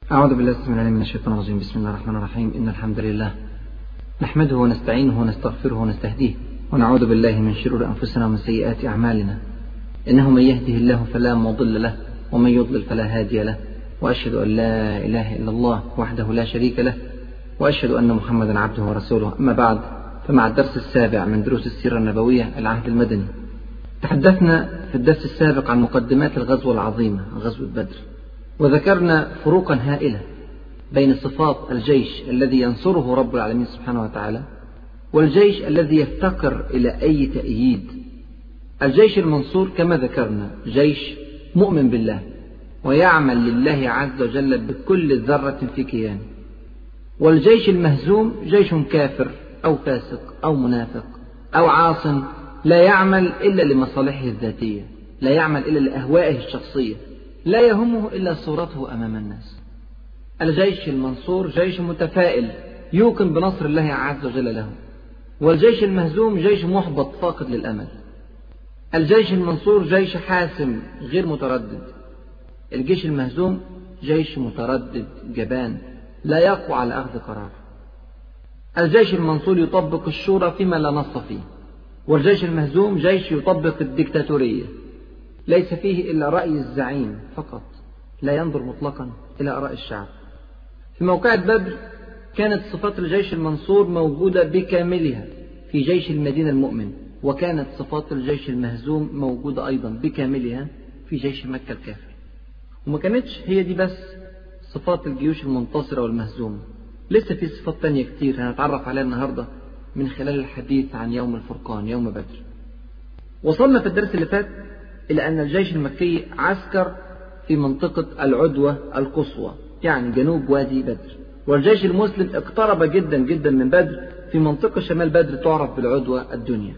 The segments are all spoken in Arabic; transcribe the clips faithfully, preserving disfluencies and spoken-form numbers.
أعوذ بالله السميع العليم من الشيطان الرجيم. بسم الله الرحمن الرحيم. إن الحمد لله نحمده ونستعينه ونستغفره ونستهديه ونعوذ بالله من شرور أنفسنا ومن سيئات أعمالنا. إنه من يهده الله فلا مضل له ومن يضلل فلا هادي له، وأشهد أن لا إله إلا الله وحده لا شريك له، وأشهد أن محمدا عبده ورسوله. أما بعد، فمع الدرس السابع من دروس السيرة النبوية العهد المدني. تحدثنا في الدرس السابق عن مقدمات الغزوة العظيمة غزوة بدر، وذكرنا فروقا هائلة بين صفات الجيش الذي ينصره رب العالمين سبحانه وتعالى والجيش الذي يفتقر إلى أي تأييد. الجيش المنصور كما ذكرنا جيش مؤمن بالله ويعمل لله عز وجل بكل ذرة في كيانه، والجيش المهزوم جيش كافر أو فاسق أو منافق أو عاص لا يعمل إلا لمصالحه الذاتية، لا يعمل إلا لأهوائه الشخصية، لا يهمه إلا صورته أمام الناس. الجيش المنصور جيش متفائل يوقن بنصر الله عز وجل له، والجيش المهزوم جيش محبط فاقد للأمل. الجيش المنصور جيش حاسم غير متردد، الجيش المهزوم جيش متردد جبان لا يقوى على أخذ قرار. الجيش المنصور يطبق الشورى فيما لا نص فيه، والجيش المهزوم جيش يطبق الديكتاتورية، ليس فيه إلا رأي الزعيم فقط، لا ينظر مطلقا إلى آراء الشعب. في موقعة بدر كانت صفات الجيش المنصور موجودة بكاملها في جيش المدينة المؤمن، وكانت صفات الجيش المهزوم موجودة أيضا بكاملها في جيش مكة الكافر. وما كانتش هي دي بس صفات الجيوش المنتصرة والمهزومة، لسه في صفات تانية كتير هنتعرف عليها النهاردة من خلال الحديث عن يوم الفرقان يوم بدر. وصلنا في الدرس اللي فات إلى أن الجيش المكي عسكر في منطقة العدوة القصوى، يعني جنوب وادي بدر، والجيش المسلم اقترب جدا جدا من بدر في منطقة شمال بدر تعرف بالعدوة الدنيا.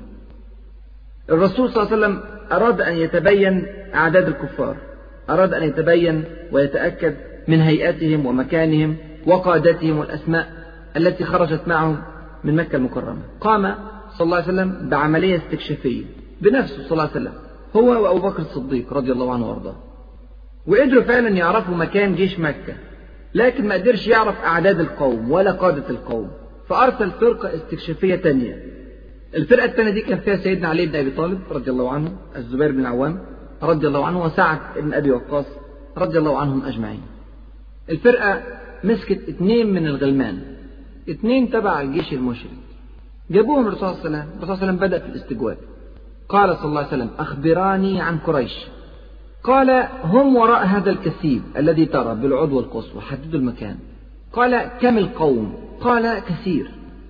الرسول صلى الله عليه وسلم أراد أن يتبين أعداد الكفار، أراد أن يتبين ويتأكد من هيئتهم ومكانهم وقادتهم والأسماء التي خرجت معهم من مكة المكرمة. قام صلى الله عليه وسلم بعملية استكشافية بنفسه صلى الله عليه وسلم، هو وأبو بكر الصديق رضي الله عنه وارضاه، وقدروا فعلا يعرفوا مكان جيش مكة، لكن ما قدرش يعرف أعداد القوم ولا قادة القوم، فأرسل فرقة استكشافية تانية. الفرقة التانية دي كان فيها سيدنا علي بن أبي طالب رضي الله عنه، الزبير بن العوام رضي الله عنه، وسعد بن أبي وقاص رضي الله عنهم أجمعين. الفرقة مسكت اثنين من الغلمان، اثنين تبع الجيش المشرك، جابوهم الرسول صلى الله عليه وسلم. الرسول صلى الله عليه وسلم بدأ في الاستجواب، قال صلى الله عليه وسلم: أخبراني عن قريش. قال: هم وراء هذا الكثيب الذي ترى بالعدوى القصوى، حددوا المكان. قال: كم القوم؟ قال: كثير.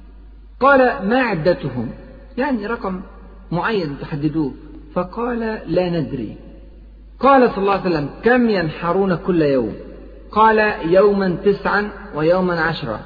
قال: ما عدتهم؟ يعني رقم معين تحددوه. فقال: لا ندري. قال صلى الله عليه وسلم: كم ينحرون كل يوم؟ قال: يوما تسعا ويوما عشرا.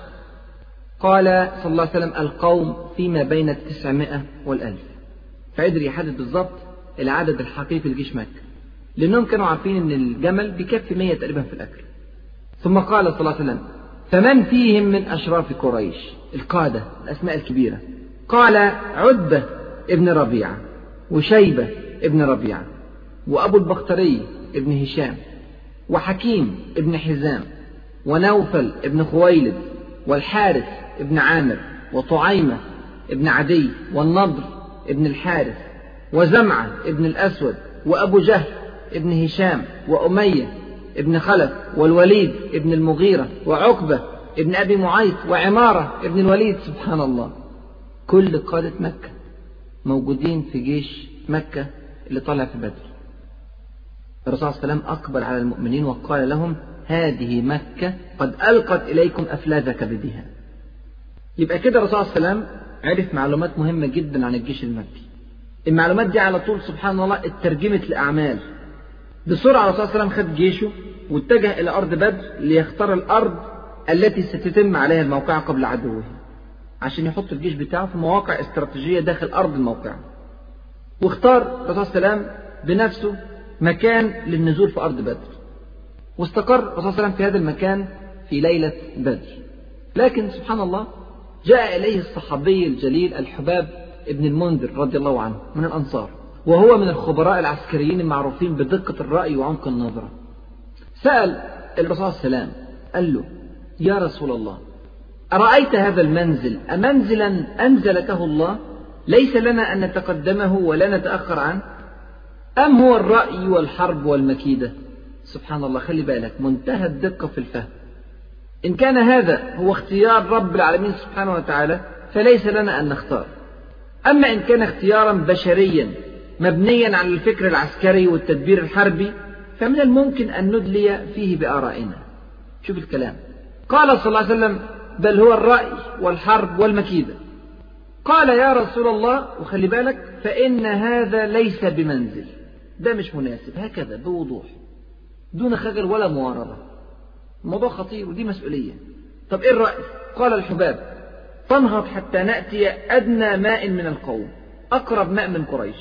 قال صلى الله عليه وسلم: القوم فيما بين التسعمائة والألف. فقدر يحدد بالضبط العدد الحقيقي لجيش مكة، لأنهم كانوا عارفين أن الجمل بيكفي مية تقريبا في الأكل. ثم قال صلى الله عليه وسلم: فمن فيهم من أشراف قريش؟ القادة الأسماء الكبيرة. قال: عتبة ابن ربيعة، وشيبة ابن ربيعة، وأبو البختري ابن هشام، وحكيم ابن حزام، ونوفل ابن خويلد، والحارث ابن عامر، وطعيمة ابن عدي، والنضر ابن الحارث، وزمعة ابن الأسود، وأبو جهل ابن هشام، وأمية ابن خلف، والوليد ابن المغيرة، وعقبة ابن أبي معيط، وعمارة ابن الوليد. سبحان الله، كل قادة مكة موجودين في جيش مكة اللي طلع في بدر. الرسول صلى الله عليه وسلم أقبل على المؤمنين وقال لهم: هذه مكة قد ألقت إليكم أفلاذ كبدها. يبقى كده الرسول صلى الله عليه وسلم عرف معلومات مهمة جدا عن الجيش المكي. المعلومات دي على طول سبحان الله اترجمت لأعمال. بسرعة الرسول صلى الله عليه وسلم خد جيشه واتجه إلى أرض بدر ليختار الأرض التي ستتم عليها الموقعة قبل عدوه، عشان يحط الجيش بتاعه في مواقع استراتيجية داخل أرض الموقعة. واختار الرسول صلى الله عليه وسلم بنفسه مكان للنزول في أرض بدر، واستقر الرسول صلى الله عليه وسلم في هذا المكان في ليلة بدر. لكن سبحان الله جاء إليه الصحابي الجليل الحباب ابن المنذر رضي الله عنه من الأنصار، وهو من الخبراء العسكريين المعروفين بدقة الرأي وعمق النظرة. سأل الرسول صلى الله عليه وسلم: قال له يا رسول الله أرأيت هذا المنزل أمنزلا أنزلته الله ليس لنا أن نتقدمه ولا نتأخر عنه أم هو الرأي والحرب والمكيدة؟ سبحان الله، خلي بالك، منتهى الدقة في الفهم. إن كان هذا هو اختيار رب العالمين سبحانه وتعالى فليس لنا أن نختار، أما إن كان اختيارا بشريا مبنيا على الفكر العسكري والتدبير الحربي فمن الممكن أن ندلي فيه بآرائنا. شوف الكلام، قال صلى الله عليه وسلم بل هو الرأي والحرب والمكيدة. قال يا رسول الله، وخلي بالك، فإن هذا ليس بمنزل، ده مش مناسب، هكذا بوضوح دون خجل ولا معارضة. الموضوع خطير ودي مسؤولية. طب إيه الرأي؟ قال الحباب تنهض حتى نأتي أدنى ماء من القوم، أقرب ماء من قريش،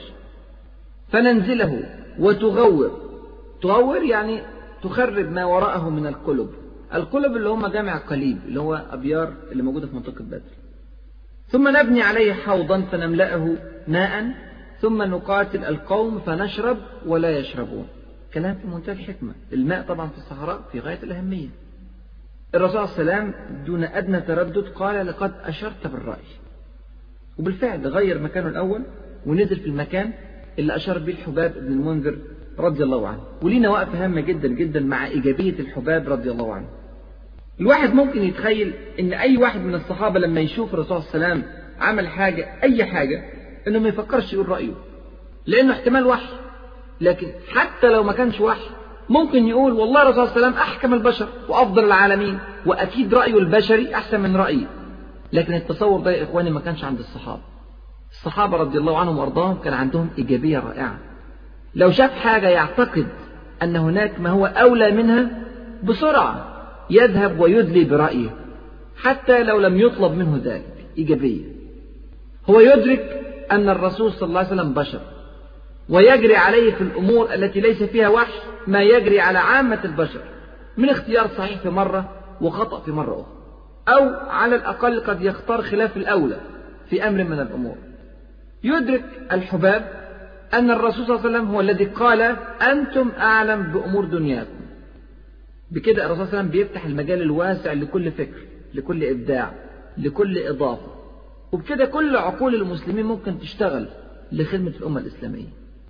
فننزله وتغور. تغور يعني تخرب ما وراءه من القلب. القلب اللي هم جامع قليب، اللي هو أبيار اللي موجودة في منطقة بدر. ثم نبني عليه حوضا فنملأه ماء ثم نقاتل القوم فنشرب ولا يشربون. كلام في منتهى الحكمة. الماء طبعا في الصحراء في غاية الأهمية. الرسول صلى الله عليه وسلم دون أدنى تردد قال لقد أشرت بالرأي، وبالفعل غير مكانه الأول ونزل في المكان اللي أشار به الحباب بن المنذر رضي الله عنه. ولينا وقفة هامة جدا جدا مع إيجابية الحباب رضي الله عنه. الواحد ممكن يتخيل إن أي واحد من الصحابة لما يشوف الرسول صلى الله عليه وسلم عمل حاجة أي حاجة إنه ما يفكرش يقول رأيه، لأنه احتمال وحي. لكن حتى لو ما كانش وحي ممكن يقول والله الرسول صلى الله عليه وسلم أحكم البشر وأفضل العالمين وأكيد رأيه البشري أحسن من رأيي. لكن التصور ده يا إخواني ما كانش عند الصحابة. الصحابة رضي الله عنهم وأرضاهم كان عندهم إيجابية رائعة. لو شاف حاجة يعتقد أن هناك ما هو أولى منها بسرعة يذهب ويدلي برأيه حتى لو لم يطلب منه ذلك. إيجابية. هو يدرك أن الرسول صلى الله عليه وسلم بشر ويجري عليه في الأمور التي ليس فيها وحي ما يجري على عامة البشر من اختيار صحيح في مرة وخطأ في مرة أخرى، أو على الأقل قد يختار خلاف الأولى في أمر من الأمور. يدرك الحباب أن الرسول صلى الله عليه وسلم هو الذي قال أنتم أعلم بأمور دنياكم. بكده الرسول صلى الله عليه وسلم بيفتح المجال الواسع لكل فكر، لكل إبداع، لكل إضافة، وبكده كل عقول المسلمين ممكن تشتغل لخدمة الأمة الإسلامية.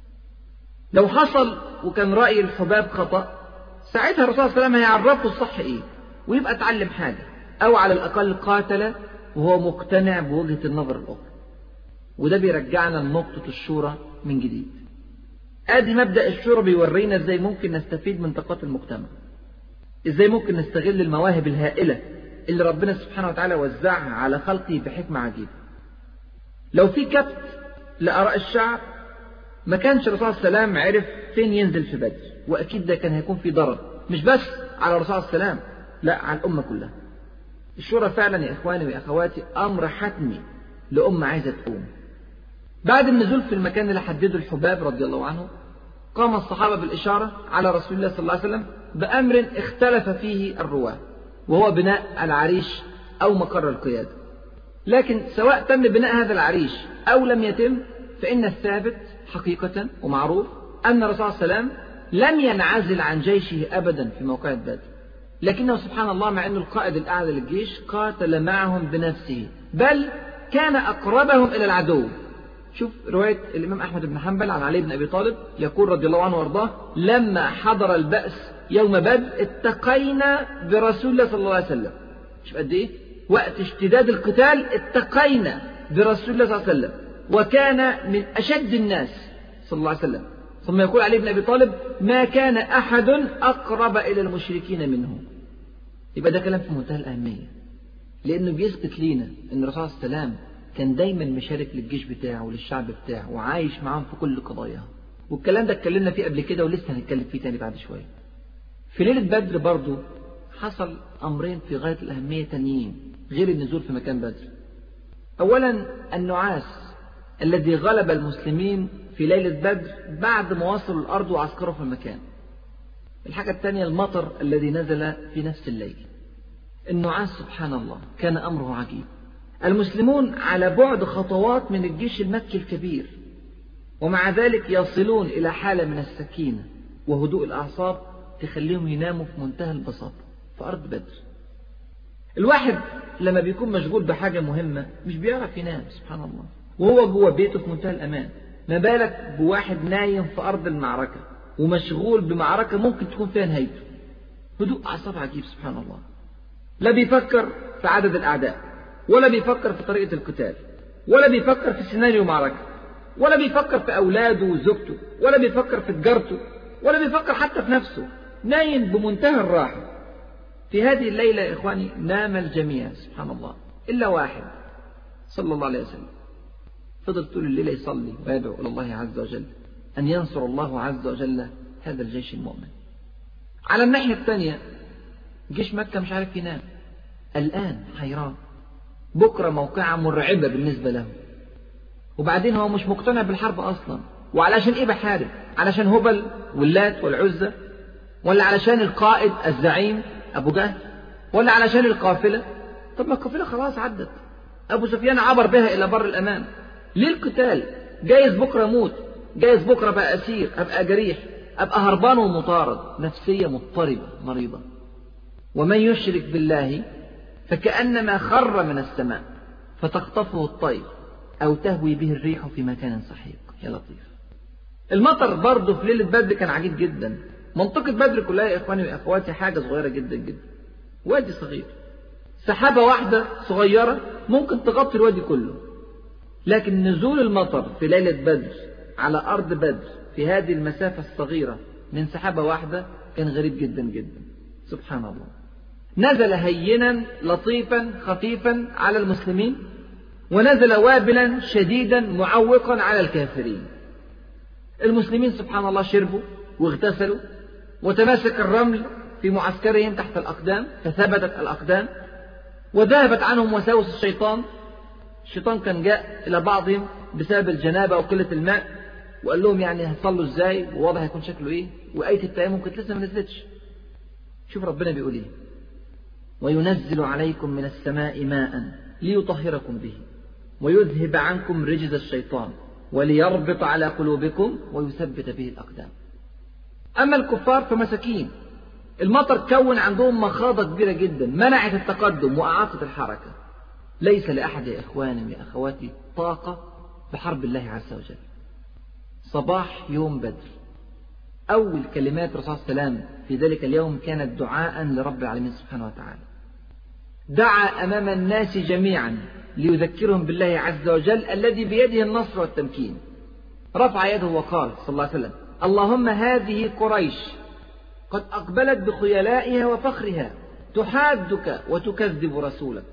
لو حصل وكان رأي الحباب خطأ ساعتها الرسول صلى الله عليه وسلم هيعرفه الصح إيه ويبقى اتعلم حاجة، أو على الأقل قاتل وهو مقتنع بوجهة النظر الأخرى. وده بيرجعنا لنقطة الشورى من جديد. آدي مبدأ الشورى بيورينا إزاي ممكن نستفيد من طاقات المجتمع، إزاي ممكن نستغل المواهب الهائلة اللي ربنا سبحانه وتعالى وزعها على خلقه بحكمة عجيبة. لو في كبت لآراء الشعب ما كانش الرسول صلى الله عليه وسلم عرف فين ينزل في بدر، وأكيد ده كان هيكون في ضرر مش بس على الرسول صلى الله عليه وسلم، لا على الأمة كلها. الشورى فعلا يا إخواني وأخواتي أمر حتمي لأمة عايزة تقوم. بعد النزول في المكان اللي حدده الحباب رضي الله عنه قام الصحابة بالإشارة على رسول الله صلى الله عليه وسلم بأمر اختلف فيه الرواة، وهو بناء العريش أو مقر القيادة. لكن سواء تم بناء هذا العريش أو لم يتم فإن الثابت حقيقة ومعروف أن الرسول صلى الله عليه وسلم لم ينعزل عن جيشه أبدا في موقع بدر، لكنه سبحان الله مع أنه القائد الأعلى للجيش قاتل معهم بنفسه، بل كان أقربهم إلى العدو. شوف رواية الإمام أحمد بن حنبل عن علي بن أبي طالب يقول رضي الله عنه وارضاه لما حضر البأس يوم بدر اتقينا برسول الله صلى الله عليه وسلم. شوف قد إيه وقت اشتداد القتال اتقينا برسول الله صلى الله عليه وسلم، وكان من أشد الناس صلى الله عليه وسلم. ثم يقول علي بن أبي طالب ما كان أحد أقرب إلى المشركين منه. يبقى ده كلام في منتهى الأهمية، لأنه بيثبت لينا أن الرسول صلى الله عليه وسلم كان دايما مشارك للجيش بتاعه وللشعب بتاعه وعايش معاهم في كل قضاياهم. والكلام ده اتكلمنا فيه قبل كده ولسه هنتكلم فيه تاني بعد شوية. في ليلة بدر برضو حصل أمرين في غاية الأهمية تانيين غير النزول في مكان بدر. أولا النعاس الذي غلب المسلمين في ليلة بدر بعد ما وصلوا الأرض وعسكروا في المكان. الحاجة الثانية المطر الذي نزل في نفس الليل. النعاس سبحان الله كان أمره عجيب. المسلمون على بعد خطوات من الجيش المكي الكبير، ومع ذلك يصلون إلى حالة من السكينة وهدوء الأعصاب تخليهم يناموا في منتهى البساطة. في أرض بدر. الواحد لما بيكون مشغول بحاجة مهمة مش بيعرف ينام سبحان الله، وهو جوه بيته في منتهى الأمان، ما بالك بواحد نايم في أرض المعركة ومشغول بمعركة ممكن تكون فيها نهايته. هدوء أعصاب عجيب سبحان الله، لا بيفكر في عدد الأعداء، ولا بيفكر في طريقة القتال، ولا بيفكر في سيناريو معركة، ولا بيفكر في أولاده وزوجته، ولا بيفكر في تجارته، ولا بيفكر حتى في نفسه، نايم بمنتهى الراحة. في هذه الليلة يا إخواني نام الجميع سبحان الله إلا واحد صلى الله عليه وسلم، فضل طول الليلة يصلي ويدعو إلى الله عز وجل أن ينصر الله عز وجل هذا الجيش المؤمن. على الناحية الثانية جيش مكة مش عارف ينام، الآن حيران، بكرة موقعة مرعبة بالنسبة له، وبعدين هو مش مقتنع بالحرب أصلا. وعلشان إيه بحارب؟ علشان هبل واللات والعزة، ولا علشان القائد الزعيم أبو جهل، ولا علشان القافلة؟ طب ما القافلة خلاص عدت، أبو سفيان عبر بها إلى بر الأمان، ليه القتال؟ جايز بكرة موت، جايز بكرة بقى أسير، أبقى جريح، أبقى هربان ومطارد، نفسية مضطربة مريضة. ومن يشرك بالله فكأنما خر من السماء فتخطفه الطير أو تهوي به الريح في مكان سحيق. يا لطيف. المطر برضه في ليلة بدر كان عجيب جدا. منطقة بدر كلها يا إخواني وأخواتي حاجة صغيرة جدا جدا، وادي صغير، سحابة واحدة صغيرة ممكن تغطي الوادي كله. لكن نزول المطر في ليلة بدر على أرض بدر في هذه المسافة الصغيرة من سحابة واحدة كان غريب جدا جدا سبحان الله. نزل هينا لطيفا خفيفا على المسلمين، ونزل وابلا شديدا معوقا على الكافرين. المسلمين سبحان الله شربوا واغتسلوا، وتماسك الرمل في معسكرهم تحت الأقدام فثبتت الأقدام، وذهبت عنهم وساوس الشيطان. الشيطان كان جاء إلى بعضهم بسبب الجنابة وقلة الماء، وقال لهم يعني هتصلوا ازاي ووضع هيكون شكله ايه، وآية التيمم كانت لسه ما نزلتش. شوف ربنا بيقول ايه: وينزل عليكم من السماء ماء ليطهركم به ويذهب عنكم رجز الشيطان وليربط على قلوبكم ويثبت به الأقدام. أما الكفار فمساكين، المطر كون عندهم مخاضة كبيرة جدا منعت التقدم وأعاقت الحركة. ليس لأحد يا إخواني يا أخواتي طاقة بحرب الله عز وجل. صباح يوم بدر أول كلمات الرسول صلى الله عليه وسلم في ذلك اليوم كانت دعاء لرب العالمين سبحانه وتعالى. دعا أمام الناس جميعا ليذكرهم بالله عز وجل الذي بيده النصر والتمكين. رفع يده وقال صلى الله عليه وسلم: اللهم هذه قريش قد أقبلت بخيلائها وفخرها تحادك وتكذب رسولك،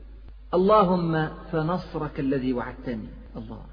اللهم فنصرك الذي وعدتني، الله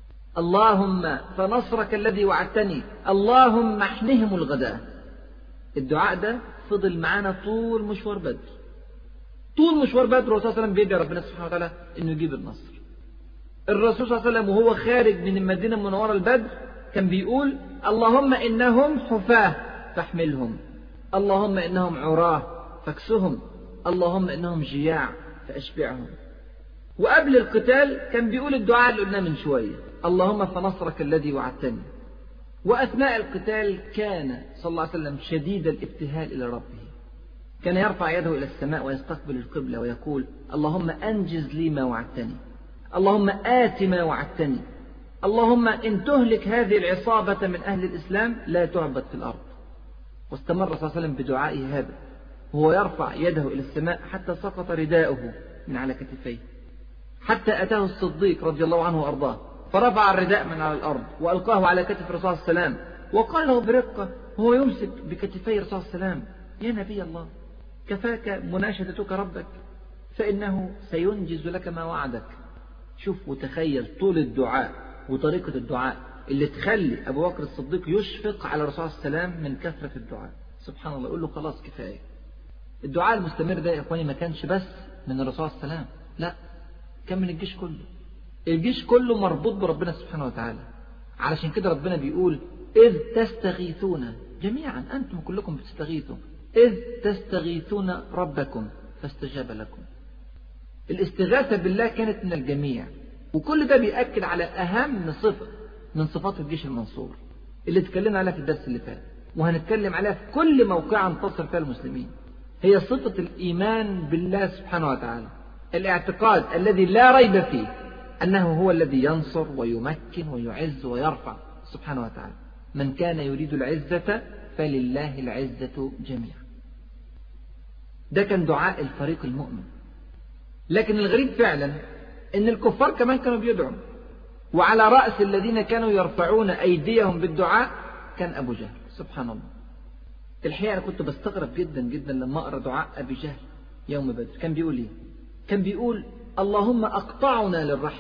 اللهم فنصرك الذي وعدتني، اللهم احنهم الغداء. الدعاء ده فضل معانا طول مشوار بدر. طول مشوار بدر الرسول صلى الله عليه وسلم بيدعي ربنا سبحانه وتعالى انه يجيب النصر. الرسول صلى الله عليه وسلم وهو خارج من المدينة المنورة البدر كان بيقول: اللهم إنهم حفاة فاحملهم، اللهم إنهم عراه فاكسهم، اللهم إنهم جياع فأشبعهم. وقبل القتال كان بيقول الدعاء اللي قلناه من شوية: اللهم فنصرك الذي وعدتني. وأثناء القتال كان صلى الله عليه وسلم شديد الابتهال إلى ربه، كان يرفع يده إلى السماء ويستقبل القبلة ويقول: اللهم أنجز لي ما وعدتني، اللهم آت ما وعدتني، اللهم إن تهلك هذه العصابة من أهل الإسلام لا تعبد في الأرض. واستمر صلى الله عليه وسلم بدعائه هذا وهو يرفع يده إلى السماء حتى سقط رداؤه من على كتفيه، حتى أتاه الصديق رضي الله عنه وأرضاه فرفع الرداء من على الأرض وألقاه على كتف الرسول صلى الله عليه وسلم وقال له برقة وهو يمسك بكتفي الرسول صلى الله عليه وسلم: يا نبي الله، كفاك مناشدتك ربك فإنه سينجز لك ما وعدك. شوف وتخيل طول الدعاء وطريقة الدعاء اللي تخلي أبو بكر الصديق يشفق على الرسول صلى الله عليه وسلم من كثرة الدعاء. سبحان الله، يقول له خلاص كفاية. الدعاء المستمر ده يا إخواني ما كانش بس من الرسول صلى الله عليه وسلم، لا، كان من الجيش كله. الجيش كله مربوط بربنا سبحانه وتعالى. علشان كده ربنا بيقول: إذ تستغيثون جميعا، أنتم كلكم بتستغيثوا، إذ تستغيثون ربكم فاستجاب لكم. الاستغاثة بالله كانت من الجميع، وكل ده بيأكد على أهم صفة من صفات الجيش المنصور اللي اتكلمنا عليها في الدرس اللي فات، وهنتكلم عليها في كل موقع انتصر فيها المسلمين. هي صفة الإيمان بالله سبحانه وتعالى، الاعتقاد الذي لا ريب فيه أنه هو الذي ينصر ويمكن ويعز ويرفع سبحانه وتعالى. من كان يريد العزة فلله العزة جميعا. ده كان دعاء الفريق المؤمن. لكن الغريب فعلا أن الكفار كمان كانوا بيدعوا، وعلى رأس الذين كانوا يرفعون أيديهم بالدعاء كان أبو جهل. سبحان الله. الحقيقة أنا كنت بستغرب جدا جدا لما أقرأ دعاء أبي جهل يوم بدر. كان بيقول إيه؟ كان بيقول اللهم أقطعنا للرحم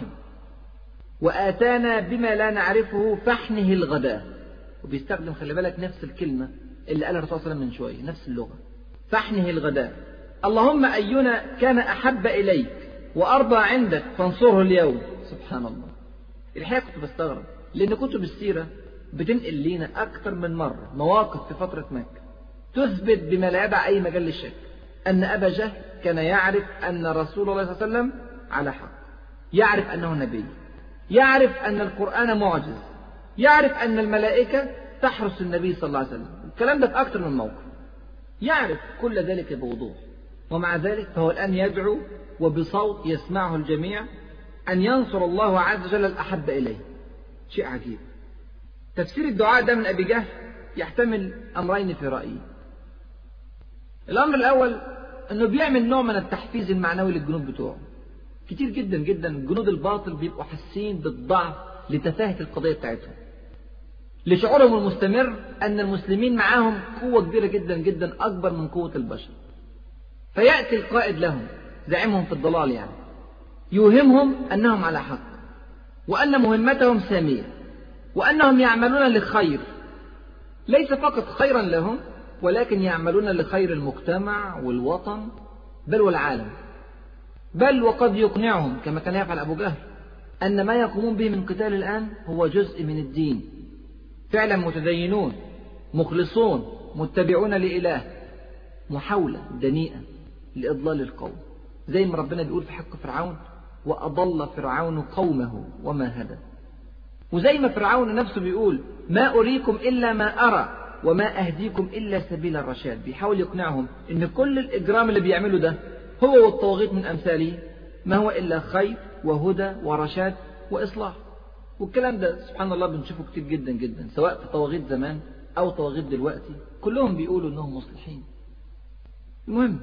وآتانا بما لا نعرفه فاحنه الغداء. وبيستخدم خلي بالك نفس الكلمة اللي قالها الرسول صلى الله عليه وسلم من شوية، نفس اللغة، فاحنه الغداء. اللهم أينا كان أحب إليك وأرضى عندك فانصره اليوم. سبحان الله. الحقيقة كنت بستغرب لأن كتب السيرة بتنقل لنا أكثر من مرة مواقف في فترة مكة تثبت بما لا يدع أي مجال للشك أن أبا جهل كان يعرف أن رسول الله صلى الله عليه وسلم على حق، يعرف أنه نبي، يعرف أن القرآن معجز، يعرف أن الملائكة تحرس النبي صلى الله عليه وسلم. الكلام ده في أكثر من موقف، يعرف كل ذلك بوضوح. ومع ذلك فهو الآن يدعو وبصوت يسمعه الجميع أن ينصر الله عز وجل الأحب إليه. شيء عجيب. تفسير الدعاء ده من أبي جهل يحتمل أمرين في رأيي. الأمر الأول أنه بيعمل نوع من التحفيز المعنوي للجنود بتوعه. كتير جدا جدا جنود الباطل بيبقوا حاسين بالضعف لتفاهة القضية بتاعتهم، لشعورهم المستمر أن المسلمين معاهم قوة كبيرة جدا جدا أكبر من قوة البشر. فيأتي القائد لهم زعيمهم في الضلال يعني يوهمهم أنهم على حق، وأن مهمتهم سامية، وأنهم يعملون لخير، ليس فقط خيرا لهم ولكن يعملون لخير المجتمع والوطن بل والعالم. بل وقد يقنعهم كما كان يفعل أبو جهل أن ما يقومون به من قتال الآن هو جزء من الدين، فعلا متدينون مخلصون متبعون لإله، محاولة دنيئة لإضلال القوم، زي ما ربنا بيقول في حق فرعون وأضل فرعون قومه وما هدى. وزي ما فرعون نفسه بيقول ما أريكم إلا ما أرى وما أهديكم إلا سبيل الرشاد. بيحاول يقنعهم إن كل الإجرام اللي بيعمله ده هو والطواغيت من أمثاله ما هو إلا خير وهدى ورشاد وإصلاح. والكلام ده سبحان الله بنشوفه كتير جدا جدا، سواء في طواغيت زمان أو طواغيت دلوقتي، كلهم بيقولوا إنهم مصلحين. المهم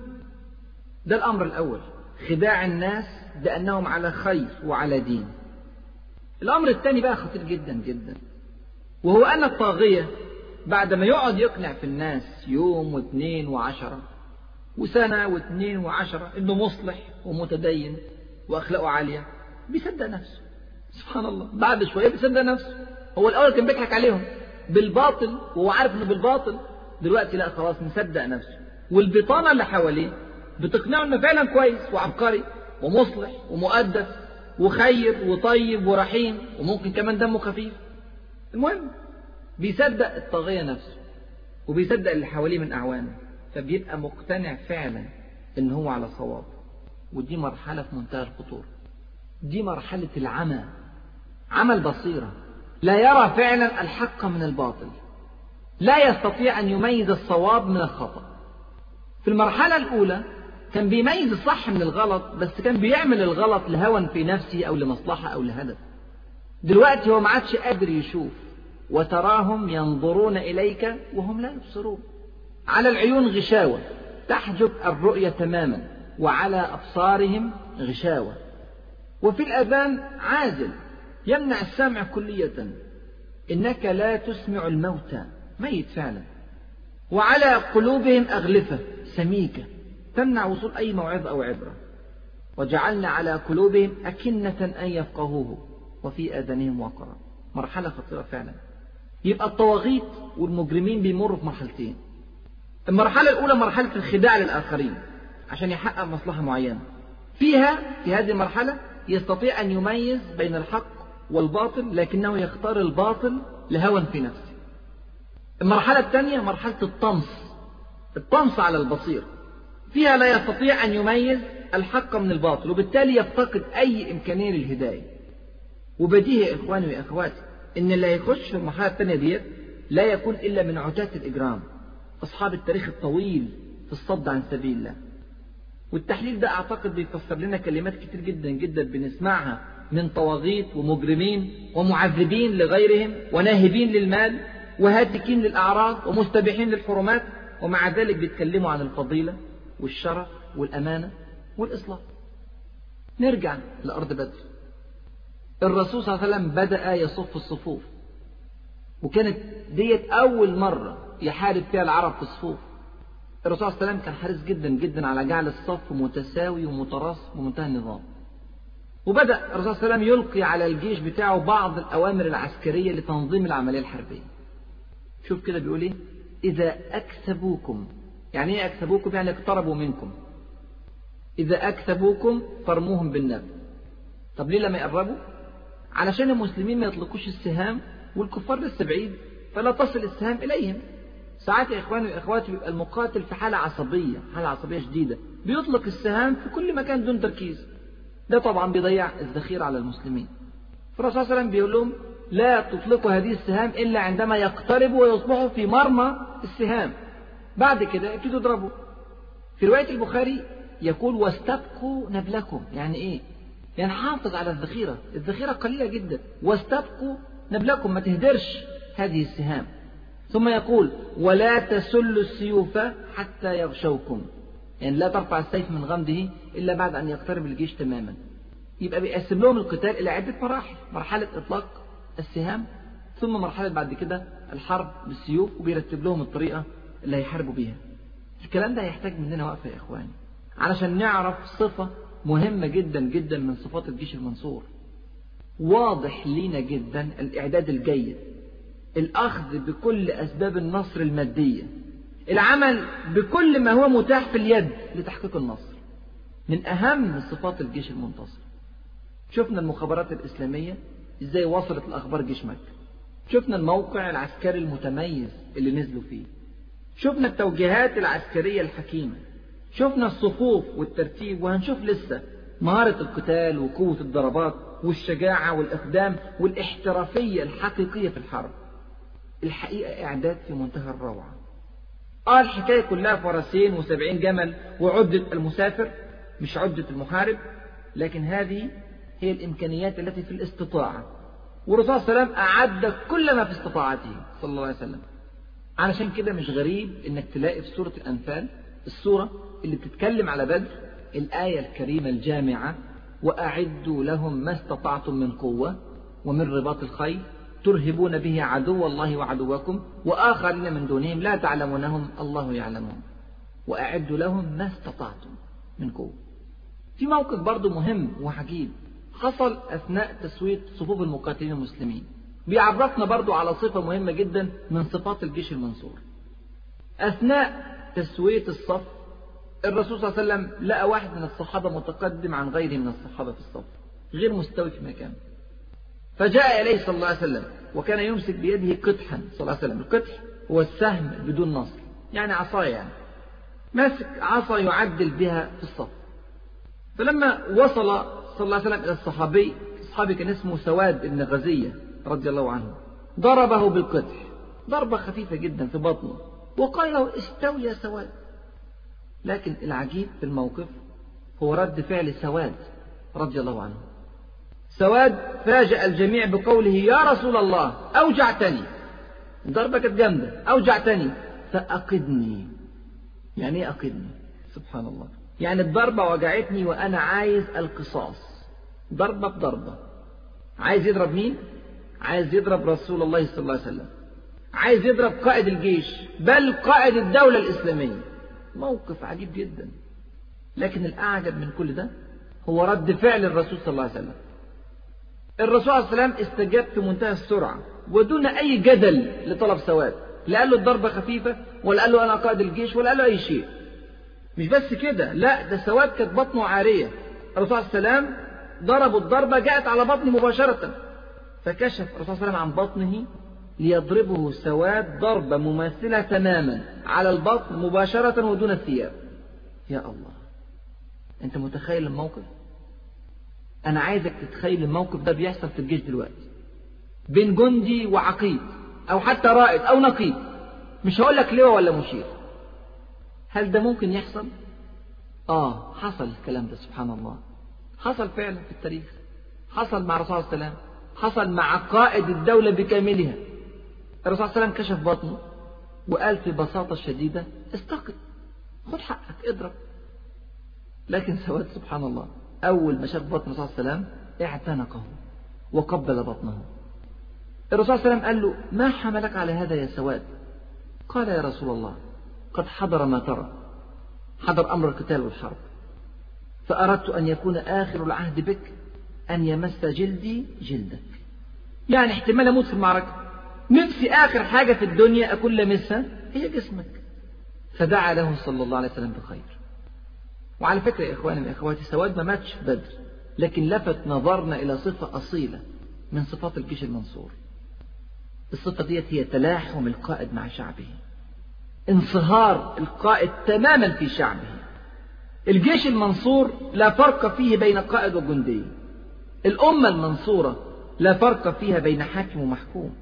ده الأمر الأول، خداع الناس بأنهم على خير وعلى دين. الأمر الثاني بقى خطير جدا جدا، وهو أن الطاغية بعد ما يقعد يقنع في الناس يوم واثنين وعشرة وسنة واثنين وعشرة إنه مصلح ومتدين وأخلاقه عالية، بيصدق نفسه. سبحان الله، بعد شوية بيصدق نفسه. هو الأول كان بيضحك عليهم بالباطل وهو عارف إنه بالباطل، دلوقتي لا خلاص مصدق نفسه. والبطانة اللي حواليه بتقنعه إنه فعلا كويس وعبقري ومصلح ومؤدب وخير وطيب ورحيم وممكن كمان دمه خفيف. المهم بيصدق الطاغية نفسه وبيصدق اللي حواليه من أعوانه، فبيبقى مقتنع فعلا إن هو على صواب. ودي مرحلة في منتهى الخطورة، دي مرحلة العمى، عمى البصيرة، لا يرى فعلا الحق من الباطل، لا يستطيع أن يميز الصواب من الخطأ. في المرحلة الأولى كان بيميز الصح من الغلط، بس كان بيعمل الغلط لهوى في نفسه أو لمصلحة أو لهدف. دلوقتي هو ما عادش قادر يشوف، وتراهم ينظرون إليك وهم لا يبصرون. على العيون غشاوة تحجب الرؤية تماما، وعلى أبصارهم غشاوة، وفي الأذان عازل يمنع السمع كلية. إنك لا تسمع الموتى، ميت فعلا. وعلى قلوبهم أغلفة سميكة تمنع وصول أي موعظة أو عبرة. وجعلنا على قلوبهم أكنة أن يفقهوه وفي آذانهم وقرا. مرحلة خطيرة فعلا. يبقى الطواغيت والمجرمين بيمروا في مرحلتين. المرحلة الأولى مرحلة الخداع للآخرين عشان يحقق مصلحة معينة، فيها في هذه المرحلة يستطيع أن يميز بين الحق والباطل، لكنه يختار الباطل لهوى في نفسه. المرحلة الثانية مرحلة الطمس، الطمس على البصير، فيها لا يستطيع أن يميز الحق من الباطل، وبالتالي يفتقد أي إمكانية للهداية. وبديهي يا إخواني وأخواتي إن اللي هيخش في المرحلة الثانية ديت لا يكون إلا من عتاة الإجرام، أصحاب التاريخ الطويل في الصد عن سبيل الله. والتحليل ده أعتقد بيفسر لنا كلمات كتير جدا جدا بنسمعها من طواغيت ومجرمين ومعذبين لغيرهم وناهبين للمال وهاتكين للأعراض ومستبيحين للحرمات، ومع ذلك بيتكلموا عن الفضيلة والشرف والأمانة والإصلاح. نرجع لأرض بدر. الرسول صلى الله عليه وسلم بدأ يصف الصفوف، وكانت ديت أول مرة يحارب فيها العرب في الصفوف. الرسول صلى الله عليه وسلم كان حريص جدا جدا على جعل الصف متساوي ومتراص بمنتهى النظام. وبدأ الرسول صلى الله عليه وسلم يلقي على الجيش بتاعه بعض الأوامر العسكرية لتنظيم العملية الحربية. شوف كده بيقول إيه؟ إذا أكسبوكم، يعني إيه أكسبوكم؟ يعني اقتربوا منكم. إذا أكسبوكم فرموهم بالنبل. طب ليه لما يقربوا؟ علشان المسلمين ما يطلقوش السهام والكفار لسه بعيد، فلا تصل السهام إليهم. ساعات يا إخواني وإخواتي بيبقى المقاتل في حالة عصبية، حالة عصبية شديدة، بيطلق السهام في كل مكان دون تركيز. ده طبعا بيضيع الذخيرة على المسلمين. فالرسول صلى الله عليه وسلم بيقول لهم لا تطلقوا هذه السهام إلا عندما يقتربوا ويصبحوا في مرمى السهام، بعد كده ابتدوا اضربوا. في رواية البخاري يقول واستبقوا نبلكم. يعني إيه؟ يعني حافظ على الذخيرة، الذخيرة قليلة جدا، واستبقوا نبلكم، ما تهدرش هذه السهام. ثم يقول ولا تسلوا السيوف حتى يغشوكم، يعني لا ترفع السيف من غمده إلا بعد أن يقترب الجيش تماما. يبقى بيقسم لهم القتال إلى عدة مراحل: مرحلة إطلاق السهام، ثم مرحلة بعد كده الحرب بالسيوف، وبيرتب لهم الطريقة اللي هيحاربوا بيها. الكلام ده هيحتاج مننا وقفة يا إخواني علشان نعرف صفة مهمة جدا جدا من صفات الجيش المنصور. واضح لينا جدا الإعداد الجيد، الأخذ بكل أسباب النصر المادية، العمل بكل ما هو متاح في اليد لتحقيق النصر، من أهم صفات الجيش المنتصر. شفنا المخابرات الإسلامية إزاي وصلت لأخبار جيش مكة، شفنا الموقع العسكري المتميز اللي نزلوا فيه، شفنا التوجيهات العسكرية الحكيمة، شفنا الصفوف والترتيب، وهنشوف لسه مهارة القتال وقوة الضربات والشجاعة والإقدام والاحترافية الحقيقية في الحرب. الحقيقة إعداد في منتهى الروعة. آه الحكاية كلها فرسين وسبعين جمل وعدة المسافر مش عدة المحارب، لكن هذه هي الإمكانيات التي في الاستطاعة، والرسول صلى الله عليه وسلم أعد كل ما في استطاعته صلى الله عليه وسلم. علشان كده مش غريب إنك تلاقي في سورة الأنفال، السورة اللي بتتكلم على بدر، الآية الكريمة الجامعة: وأعدوا لهم ما استطعتم من قوة ومن رباط الخيل ترهبون به عدو الله وعدوكم وآخرين من دونهم لا تعلمونهم الله يعلمهم. وأعدوا لهم ما استطعتم من قوة. في موقف برضو مهم وعجيب حصل أثناء تسوية صفوف المقاتلين المسلمين، بيعرفنا برضو على صفة مهمة جدا من صفات الجيش المنصور. أثناء تسوية الصف الرسول صلى الله عليه وسلم لقى واحد من الصحابة متقدم عن غيره من الصحابة في الصف، غير مستوي في مكانه، فجاء إليه صلى الله عليه وسلم وكان يمسك بيده قطحا صلى الله عليه وسلم. القطح هو السهم بدون نصر، يعني عصاية، يعني ماسك عصا يعدل بها في الصف. فلما وصل صلى الله عليه وسلم إلى الصحابي، الصحابي كان اسمه سواد بن غزية رضي الله عنه، ضربه بالقطح ضربة خفيفة جدا في بطنه وقال له استوي يا سواد. لكن العجيب في الموقف هو رد فعل سواد رضي الله عنه. سواد فاجأ الجميع بقوله يا رسول الله أوجعتني، ضربة كانت جامدة، أوجعتني فأقدني. يعني ايه أقدني؟ سبحان الله، يعني الضربة وجعتني وأنا عايز القصاص، ضربة بضربة. عايز يضرب مين؟ عايز يضرب رسول الله صلى الله عليه وسلم، عايز يضرب قائد الجيش، بل قائد الدولة الإسلامية. موقف عجيب جدا. لكن الأعجب من كل ده هو رد فعل الرسول صلى الله عليه وسلم. الرسول صلى الله عليه وسلم استجاب في منتهى السرعة ودون أي جدل لطلب سواد، لا قال له الضربة خفيفة ولا قال له أنا قائد الجيش ولا قال له أي شيء. مش بس كده، لا ده سواد كانت بطنه عارية. الرسول صلى الله عليه وسلم ضربوا الضربة جاءت على بطنه مباشرة، فكشف الرسول صلى الله عليه وسلم عن بطنه ليضربه سواد ضربة مماثلة تماما على البطن مباشرة ودون الثياب. يا الله، أنت متخيل الموقف؟ أنا عايزك تتخيل الموقف ده بيحصل في الجيش دلوقتي بين جندي وعقيد أو حتى رائد أو نقيب، مش هقول لك لواء ولا مشير. هل ده ممكن يحصل؟ آه حصل الكلام ده سبحان الله، حصل فعلا في التاريخ، حصل مع الرسول صلى الله عليه وسلم، حصل مع قائد الدولة بكاملها. الرسول صلى الله عليه وسلم كشف بطنه وقال في بساطة شديدة استقل، خد حقك اضرب. لكن سواد سبحان الله، أول ما شاف بطن الرسول صلى الله عليه وسلم اعتنقه وقبل بطنه. الرسول صلى الله عليه وسلم قال له ما حملك على هذا يا سواد؟ قال يا رسول الله قد حضر ما ترى، حضر أمر القتال والحرب، فأردت أن يكون آخر العهد بك أن يمس جلدي جلدك، يعني احتمال أموت في المعركة، نفسي آخر حاجة في الدنيا أكون لمسها هي جسمك. فدعا له صلى الله عليه وسلم بخير. وعلى فكرة يا إخواني وأخواتي، سواد ما ماتش في بدر، لكن لفت نظرنا إلى صفة أصيلة من صفات الجيش المنصور. الصفة ديت هي تلاحم القائد مع شعبه، انصهار القائد تماما في شعبه. الجيش المنصور لا فرق فيه بين قائد وجندي، الأمة المنصورة لا فرق فيها بين حاكم ومحكوم.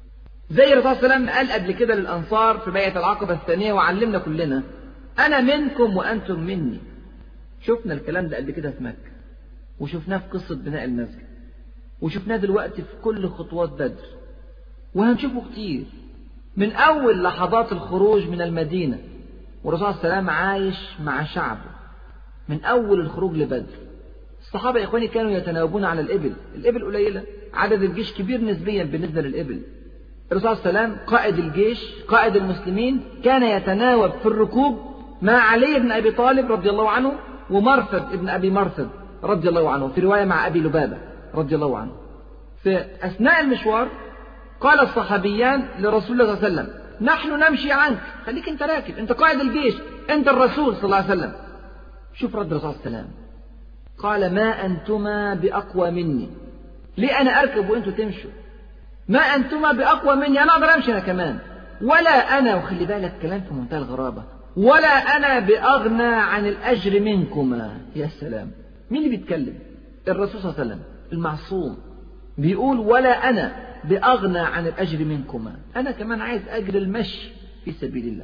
زي الرسول صلى الله عليه وسلم قال قبل كده للأنصار في بيعة العقبة الثانية وعلمنا كلنا أنا منكم وأنتم مني. شفنا الكلام ده قبل كده في مكة، وشفناه في قصة بناء المسجد، وشفناه دلوقتي في كل خطوات بدر، وهنشوفه كتير من أول لحظات الخروج من المدينة والرسول صلى الله عليه وسلم عايش مع شعبه من أول الخروج لبدر. الصحابة يا إخواني كانوا يتناوبون على الإبل، الإبل قليلة، عدد الجيش كبير نسبيا بالنسبة للإبل. الرسول صلى الله عليه وسلم قائد الجيش قائد المسلمين كان يتناوب في الركوب مع علي بن أبي طالب رضي الله عنه ومرثد ابن أبي مرثد رضي الله عنه، في رواية مع أبي لبابة رضي الله عنه. في أثناء المشوار قال الصحابيان لرسول الله صلى الله عليه وسلم نحن نمشي عنك، خليك انت راكب، انت قائد الجيش، انت الرسول صلى الله عليه وسلم. شوف رد الرسول صلى الله عليه وسلم، قال ما أنتما بأقوى مني، ليه أنا أركب وأنتوا تمشوا؟ ما أنتما بأقوى مني، أنا أقدر أمشي أنا كمان، ولا أنا، وخلي بالك كلام في منتهى الغرابة، ولا أنا بأغنى عن الأجر منكما. يا سلام، مين اللي بيتكلم؟ الرسول صلى الله عليه وسلم المعصوم بيقول ولا أنا بأغنى عن الأجر منكما، أنا كمان عايز أجر المشي في سبيل الله.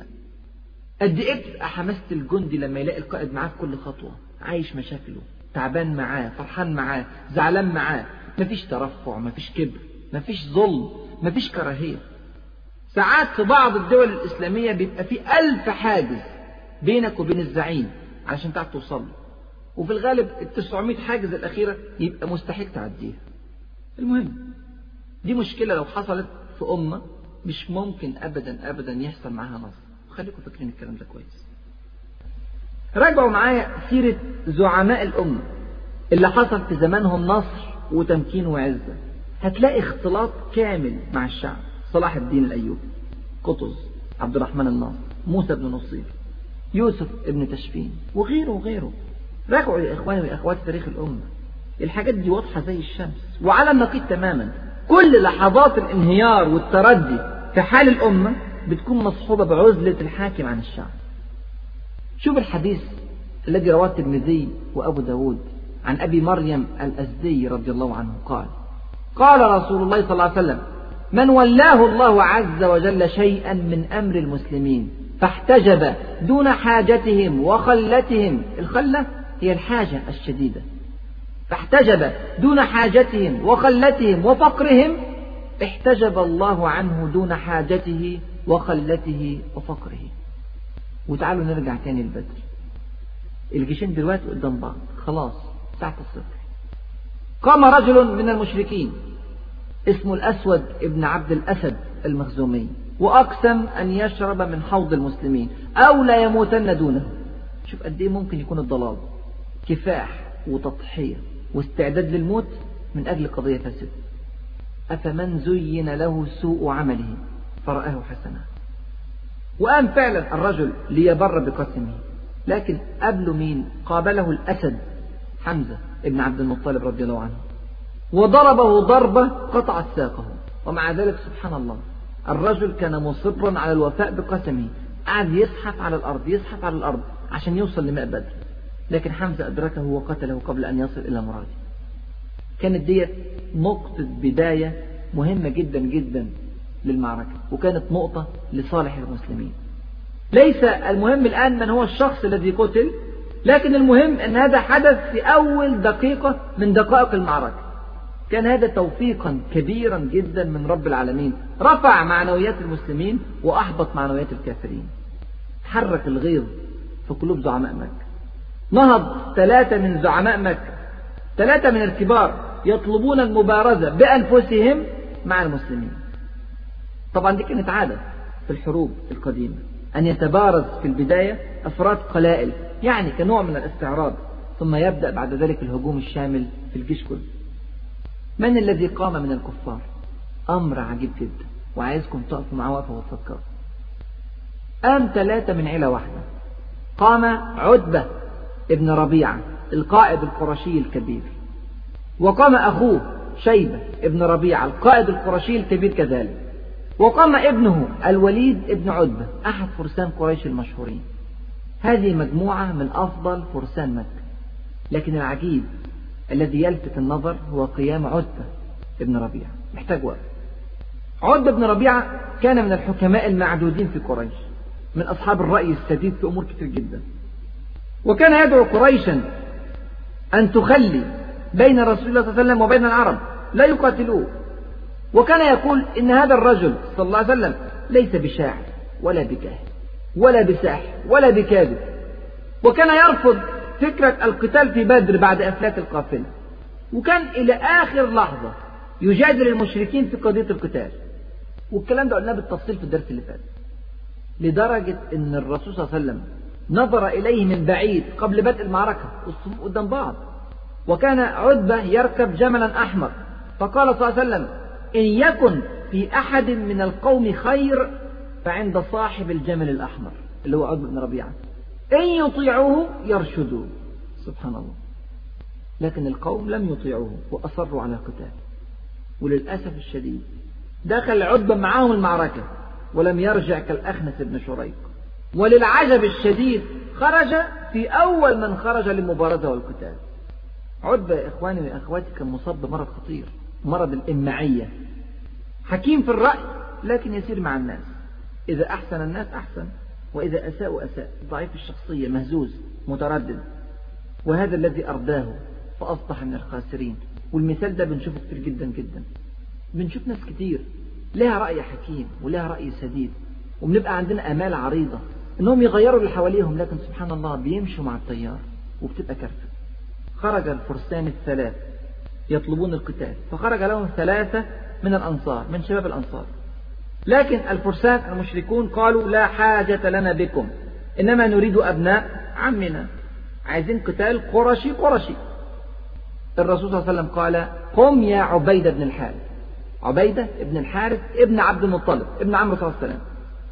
قد إيه بتبقى حماسة الجندي لما يلاقي القائد معاه في كل خطوة، عايش مشاكله، تعبان معاه، فرحان معاه، زعلان معاه، مفيش ترفع، مفيش كبر، مفيش ظلم، مفيش كراهية. ساعات في بعض الدول الإسلامية بيبقى في ألف حاجز بينك وبين الزعيم علشان تعرف توصل له، وفي الغالب التسعمائة حاجز الأخيرة يبقى مستحيل تعديها. المهم دي مشكلة لو حصلت في أمة مش ممكن أبدا أبدا يحصل معاها نصر، وخليكم فاكرين الكلام ده كويس. راجعوا معايا سيرة زعماء الأمة اللي حصل في زمانهم نصر وتمكين وعزة، هتلاقي اختلاط كامل مع الشعب. صلاح الدين الأيوبي، قطز، عبد الرحمن الناصر، موسى بن نصير، يوسف ابن تشفين، وغيره وغيره. راجعوا يا إخواني وأخواتي تاريخ الأمة، الحاجات دي واضحة زي الشمس وعلى النقيض تماما. كل لحظات الانهيار والتردي في حال الأمة بتكون مصحوبة بعزلة الحاكم عن الشعب. شوف الحديث الذي رواه الترمذي وأبو داود عن أبي مريم الأزدي رضي الله عنه قال قال رسول الله صلى الله عليه وسلم من ولاه الله عز وجل شيئا من أمر المسلمين فاحتجب دون حاجتهم وخلتهم، الخلة هي الحاجة الشديدة، فاحتجب دون حاجتهم وخلتهم وفقرهم احتجب الله عنه دون حاجته وخلته وفقره. وتعالوا نرجع تاني لبدر، الجيشين دلوقتي قدام بعض خلاص ساعة الصفر. قام رجل من المشركين اسمه الأسود ابن عبد الأسد المخزومي وأقسم أن يشرب من حوض المسلمين أو لا يموتن دونه. شوف قد إيه ممكن يكون الضلال، كفاح وتضحية واستعداد للموت من أجل قضية فاسدة. أفمن زين له سوء عمله فرآه حسنا. وقام فعلا الرجل ليبر بقسمه، لكن قبله مين؟ قابله الأسد حمزة ابن عبد المطلب رضي الله عنه وضربه ضربة قطعت ساقه. ومع ذلك سبحان الله الرجل كان مصرا على الوفاء بقسمه، قعد يزحف على الأرض يزحف على الأرض عشان يوصل لماء بدر، لكن حمزة أدركه وقتله قبل أن يصل إلى مراده. كانت ديت نقطة بداية مهمة جدا جدا للمعركة، وكانت نقطة لصالح المسلمين. ليس المهم الآن من هو الشخص الذي قتل، لكن المهم أن هذا حدث في أول دقيقة من دقائق المعركة. كان هذا توفيقا كبيرا جدا من رب العالمين، رفع معنويات المسلمين وأحبط معنويات الكافرين، حرك الغيظ في قلوب زعماء مكة. نهض ثلاثة من زعماء مكة، ثلاثة من الكبار، يطلبون المبارزة بأنفسهم مع المسلمين. طبعا دي كانت عادة في الحروب القديمة، أن يتبارز في البداية أفراد قلائل، يعني كنوع من الاستعراض، ثم يبدأ بعد ذلك الهجوم الشامل في الجيش كله. من الذي قام من الكفار؟ أمر عجيب جدا، وعايزكم تقفوا معاه وقفة وتفكروا. قام ثلاثة من عيلة واحدة. قام عتبة ابن ربيعة القائد القرشي الكبير، وقام أخوه شيبة ابن ربيعة القائد القرشي الكبير كذلك، وقام ابنه الوليد ابن عتبة أحد فرسان قريش المشهورين. هذه مجموعة من أفضل فرسان مكة. لكن العجيب الذي يلفت النظر هو قيام عتبة ابن ربيعة. محتاج وقت. عتبة ابن ربيعة كان من الحكماء المعدودين في قريش، من أصحاب الرأي السديد في أمور كتير جدا، وكان يدعو قريشا أن تخلي بين رسول الله صلى الله عليه وسلم وبين العرب، لا يقاتلوه. وكان يقول إن هذا الرجل صلى الله عليه وسلم ليس بشاعر ولا بكاهن ولا بساحر ولا بكاذب، وكان يرفض فكرة القتال في بدر بعد إفلات القافلة، وكان إلى آخر لحظة يجادل المشركين في قضية القتال. والكلام ده قلناه بالتفصيل في الدرس اللي فات، لدرجة إن الرسول صلى الله عليه وسلم نظر إليه من بعيد قبل بدء المعركة والصفوف قدام بعض، وكان عتبة يركب جملا أحمر، فقال صلى الله عليه وسلم: إن يكن في أحد من القوم خير فعند صاحب الجمل الأحمر اللي هو عتبة بن ربيعة، إن يطيعوه يرشدوا. سبحان الله. لكن القوم لم يطيعوه وأصروا على القتال، وللأسف الشديد دخل عتبة معهم المعركة ولم يرجع كالأخنس بن شريق، وللعجب الشديد خرج في أول من خرج للمبارزة والقتال. عتبة يا إخواني وأخواتي كان مصاب بمرض خطير، مرض الإمعية. حكيم في الرأي لكن يسير مع الناس، إذا أحسن الناس أحسن، وإذا أساءوا أساء. ضعيف الشخصية، مهزوز، متردد، وهذا الذي أرداه فأصبح من الخاسرين. والمثال ده بنشوفه كتير جدا جدا. بنشوف ناس كتير لها رأي حكيم ولها رأي سديد، وبنبقى عندنا آمال عريضة إنهم يغيروا اللي حواليهم، لكن سبحان الله بيمشوا مع التيار وبتبقى كارثة. خرج الفرسان الثلاث يطلبون القتال، فخرج لهم ثلاثة من الأنصار، من شباب الأنصار. لكن الفرسان المشركون قالوا: لا حاجة لنا بكم، إنما نريد أبناء عمنا، عايزين قتال قرشي قرشي. الرسول صلى الله عليه وسلم قال: قم يا عبيدة بن الحارث. عبيدة بن الحارث ابن عبد المطلب ابن عمرو صلى الله عليه وسلم.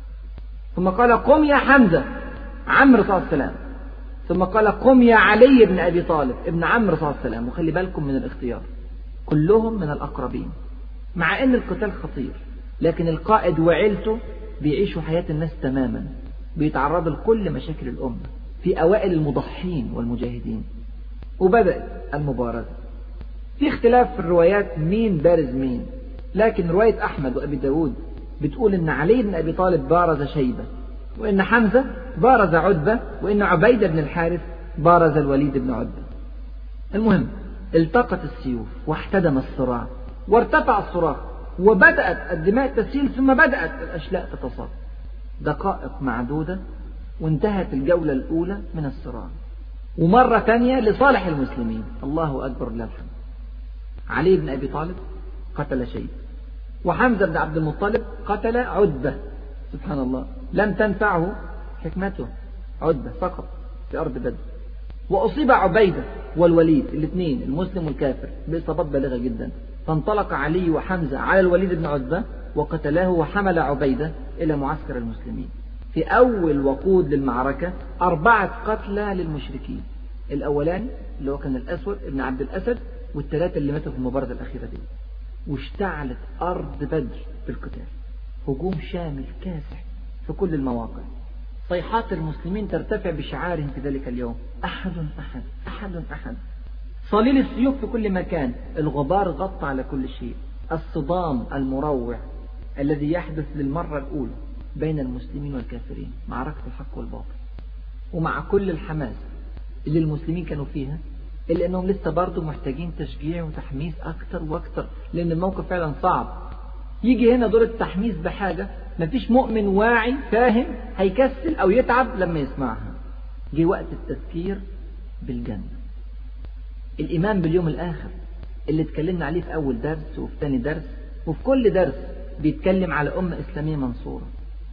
ثم قال: قم يا حمزة عمرو صلى الله عليه وسلم. ثم قال: قم يا علي بن أبي طالب ابن عمرو صلى الله عليه وسلم. وخلي بالكم من الاختيار، كلهم من الأقربين، مع أن القتال خطير، لكن القائد وعيلته بيعيشوا حياة الناس تماما، بيتعرضوا لكل مشاكل الأمة، في أوائل المضحين والمجاهدين. وبدأت المبارزة. في اختلاف في الروايات مين بارز مين، لكن رواية أحمد وأبي داود بتقول إن علي بن أبي طالب بارز شيبة، وإن حمزة بارز عتبة، وإن عبيدة بن الحارث بارز الوليد بن عتبة. المهم التقت السيوف واحتدم الصراع وارتفع الصراخ، وبدأت الدماء تسيل، ثم بدأت الأشلاء تتصاب. دقائق معدودة وانتهت الجولة الأولى من الصراع، ومرة ثانية لصالح المسلمين. الله أكبر لله الحمد. علي بن أبي طالب قتل شيبة، وحمزة بن عبد المطلب قتل عتبة. سبحان الله، لم تنفعه حكمته، عتبة سقط في أرض بدر. وأصيب عبيدة والوليد الاثنين المسلم والكافر بإصابات بالغة جدا، فانطلق علي وحمزة على الوليد بن عتبة وقتلاه، وحمل عبيدة إلى معسكر المسلمين. في أول وقود للمعركة أربعة قتلى للمشركين، الأولاني اللي هو كان الأسود ابن عبد الأسد، والثلاثة اللي ماتوا في المبارزة الأخيرة دي. واشتعلت أرض بدر بالقتال، هجوم شامل كاسح في كل المواقع. صيحات المسلمين ترتفع بشعارهم في ذلك اليوم: أحد أحد أحد أحد. صليل السيوف في كل مكان، الغبار غطى على كل شيء. الصدام المروع الذي يحدث للمرة الأولى بين المسلمين والكافرين، معركة الحق والباطل. ومع كل الحماس اللي المسلمين كانوا فيها، إلا أنهم لسه برضو محتاجين تشجيع وتحميس أكتر وأكتر، لأن الموقف فعلا صعب. يجي هنا دور التحميس بحاجة مفيش مؤمن واعي فاهم هيكسل أو يتعب لما يسمعها. جه وقت التذكير بالجنة، الإيمان باليوم الآخر اللي اتكلمنا عليه في أول درس وفي تاني درس وفي كل درس بيتكلم على أمة إسلامية منصورة.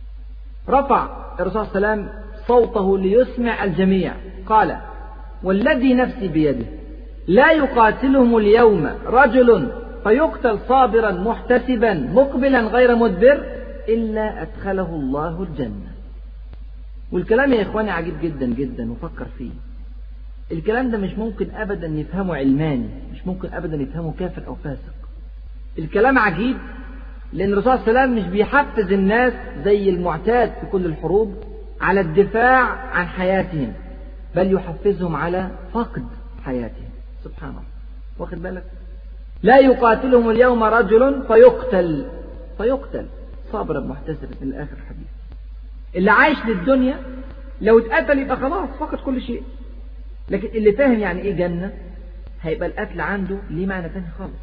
رفع الرسول صلى الله عليه وسلم صوته ليسمع الجميع، قال: والذي نفسي بيده لا يقاتلهم اليوم رجل فيقتل صابرا محتسبا مقبلا غير مدبر إلا أدخله الله الجنة. والكلام يا إخواني عجيب جدا جدا، وفكر فيه. الكلام ده مش ممكن أبدا يفهمه علماني، مش ممكن أبدا يفهمه كافر أو فاسق. الكلام عجيب لأن الرسول صلى الله عليه وسلم مش بيحفز الناس زي المعتاد في كل الحروب على الدفاع عن حياتهم، بل يحفزهم على فقد حياتهم. سبحان الله، واخد بالك؟ لا يقاتلهم اليوم رجل فيقتل فيقتل صابرا محتسبا من الآخر الحديث. اللي عايش للدنيا لو اتقتل يبقى خلاص فقد كل شيء، لكن اللي فاهم يعني ايه جنة هيبقى القتل عنده ليه معنى تاني خالص.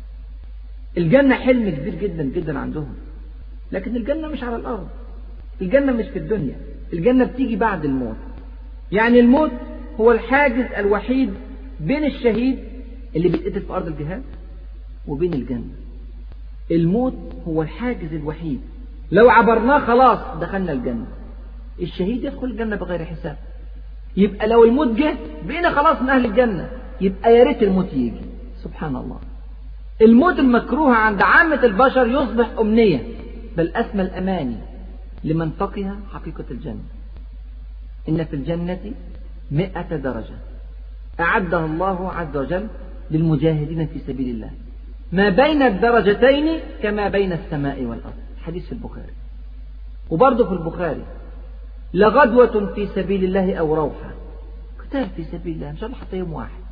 الجنة حلم كبير جدا جدا عندهم، لكن الجنة مش على الأرض، الجنة مش في الدنيا، الجنة بتيجي بعد الموت. يعني الموت هو الحاجز الوحيد بين الشهيد اللي بيتقتل في أرض الجهاد وبين الجنة. الموت هو الحاجز الوحيد، لو عبرناه خلاص دخلنا الجنة. الشهيد يدخل الجنة بغير حساب. يبقى لو الموت جه بقينا خلاص من أهل الجنة، يبقى يا ريت الموت يجي. سبحان الله، الموت المكروه عند عامة البشر يصبح أمنية، بل أسمى الأماني لمن فقه حقيقة الجنة. إن في الجنة مئة درجة أعدها الله عز وجل للمجاهدين في سبيل الله، ما بين الدرجتين كما بين السماء والأرض. حديث في البخاري. وبرضه في البخاري: لغدوة في سبيل الله أو روحة، قتال في سبيل الله إن شاء الله حتى يوم واحد،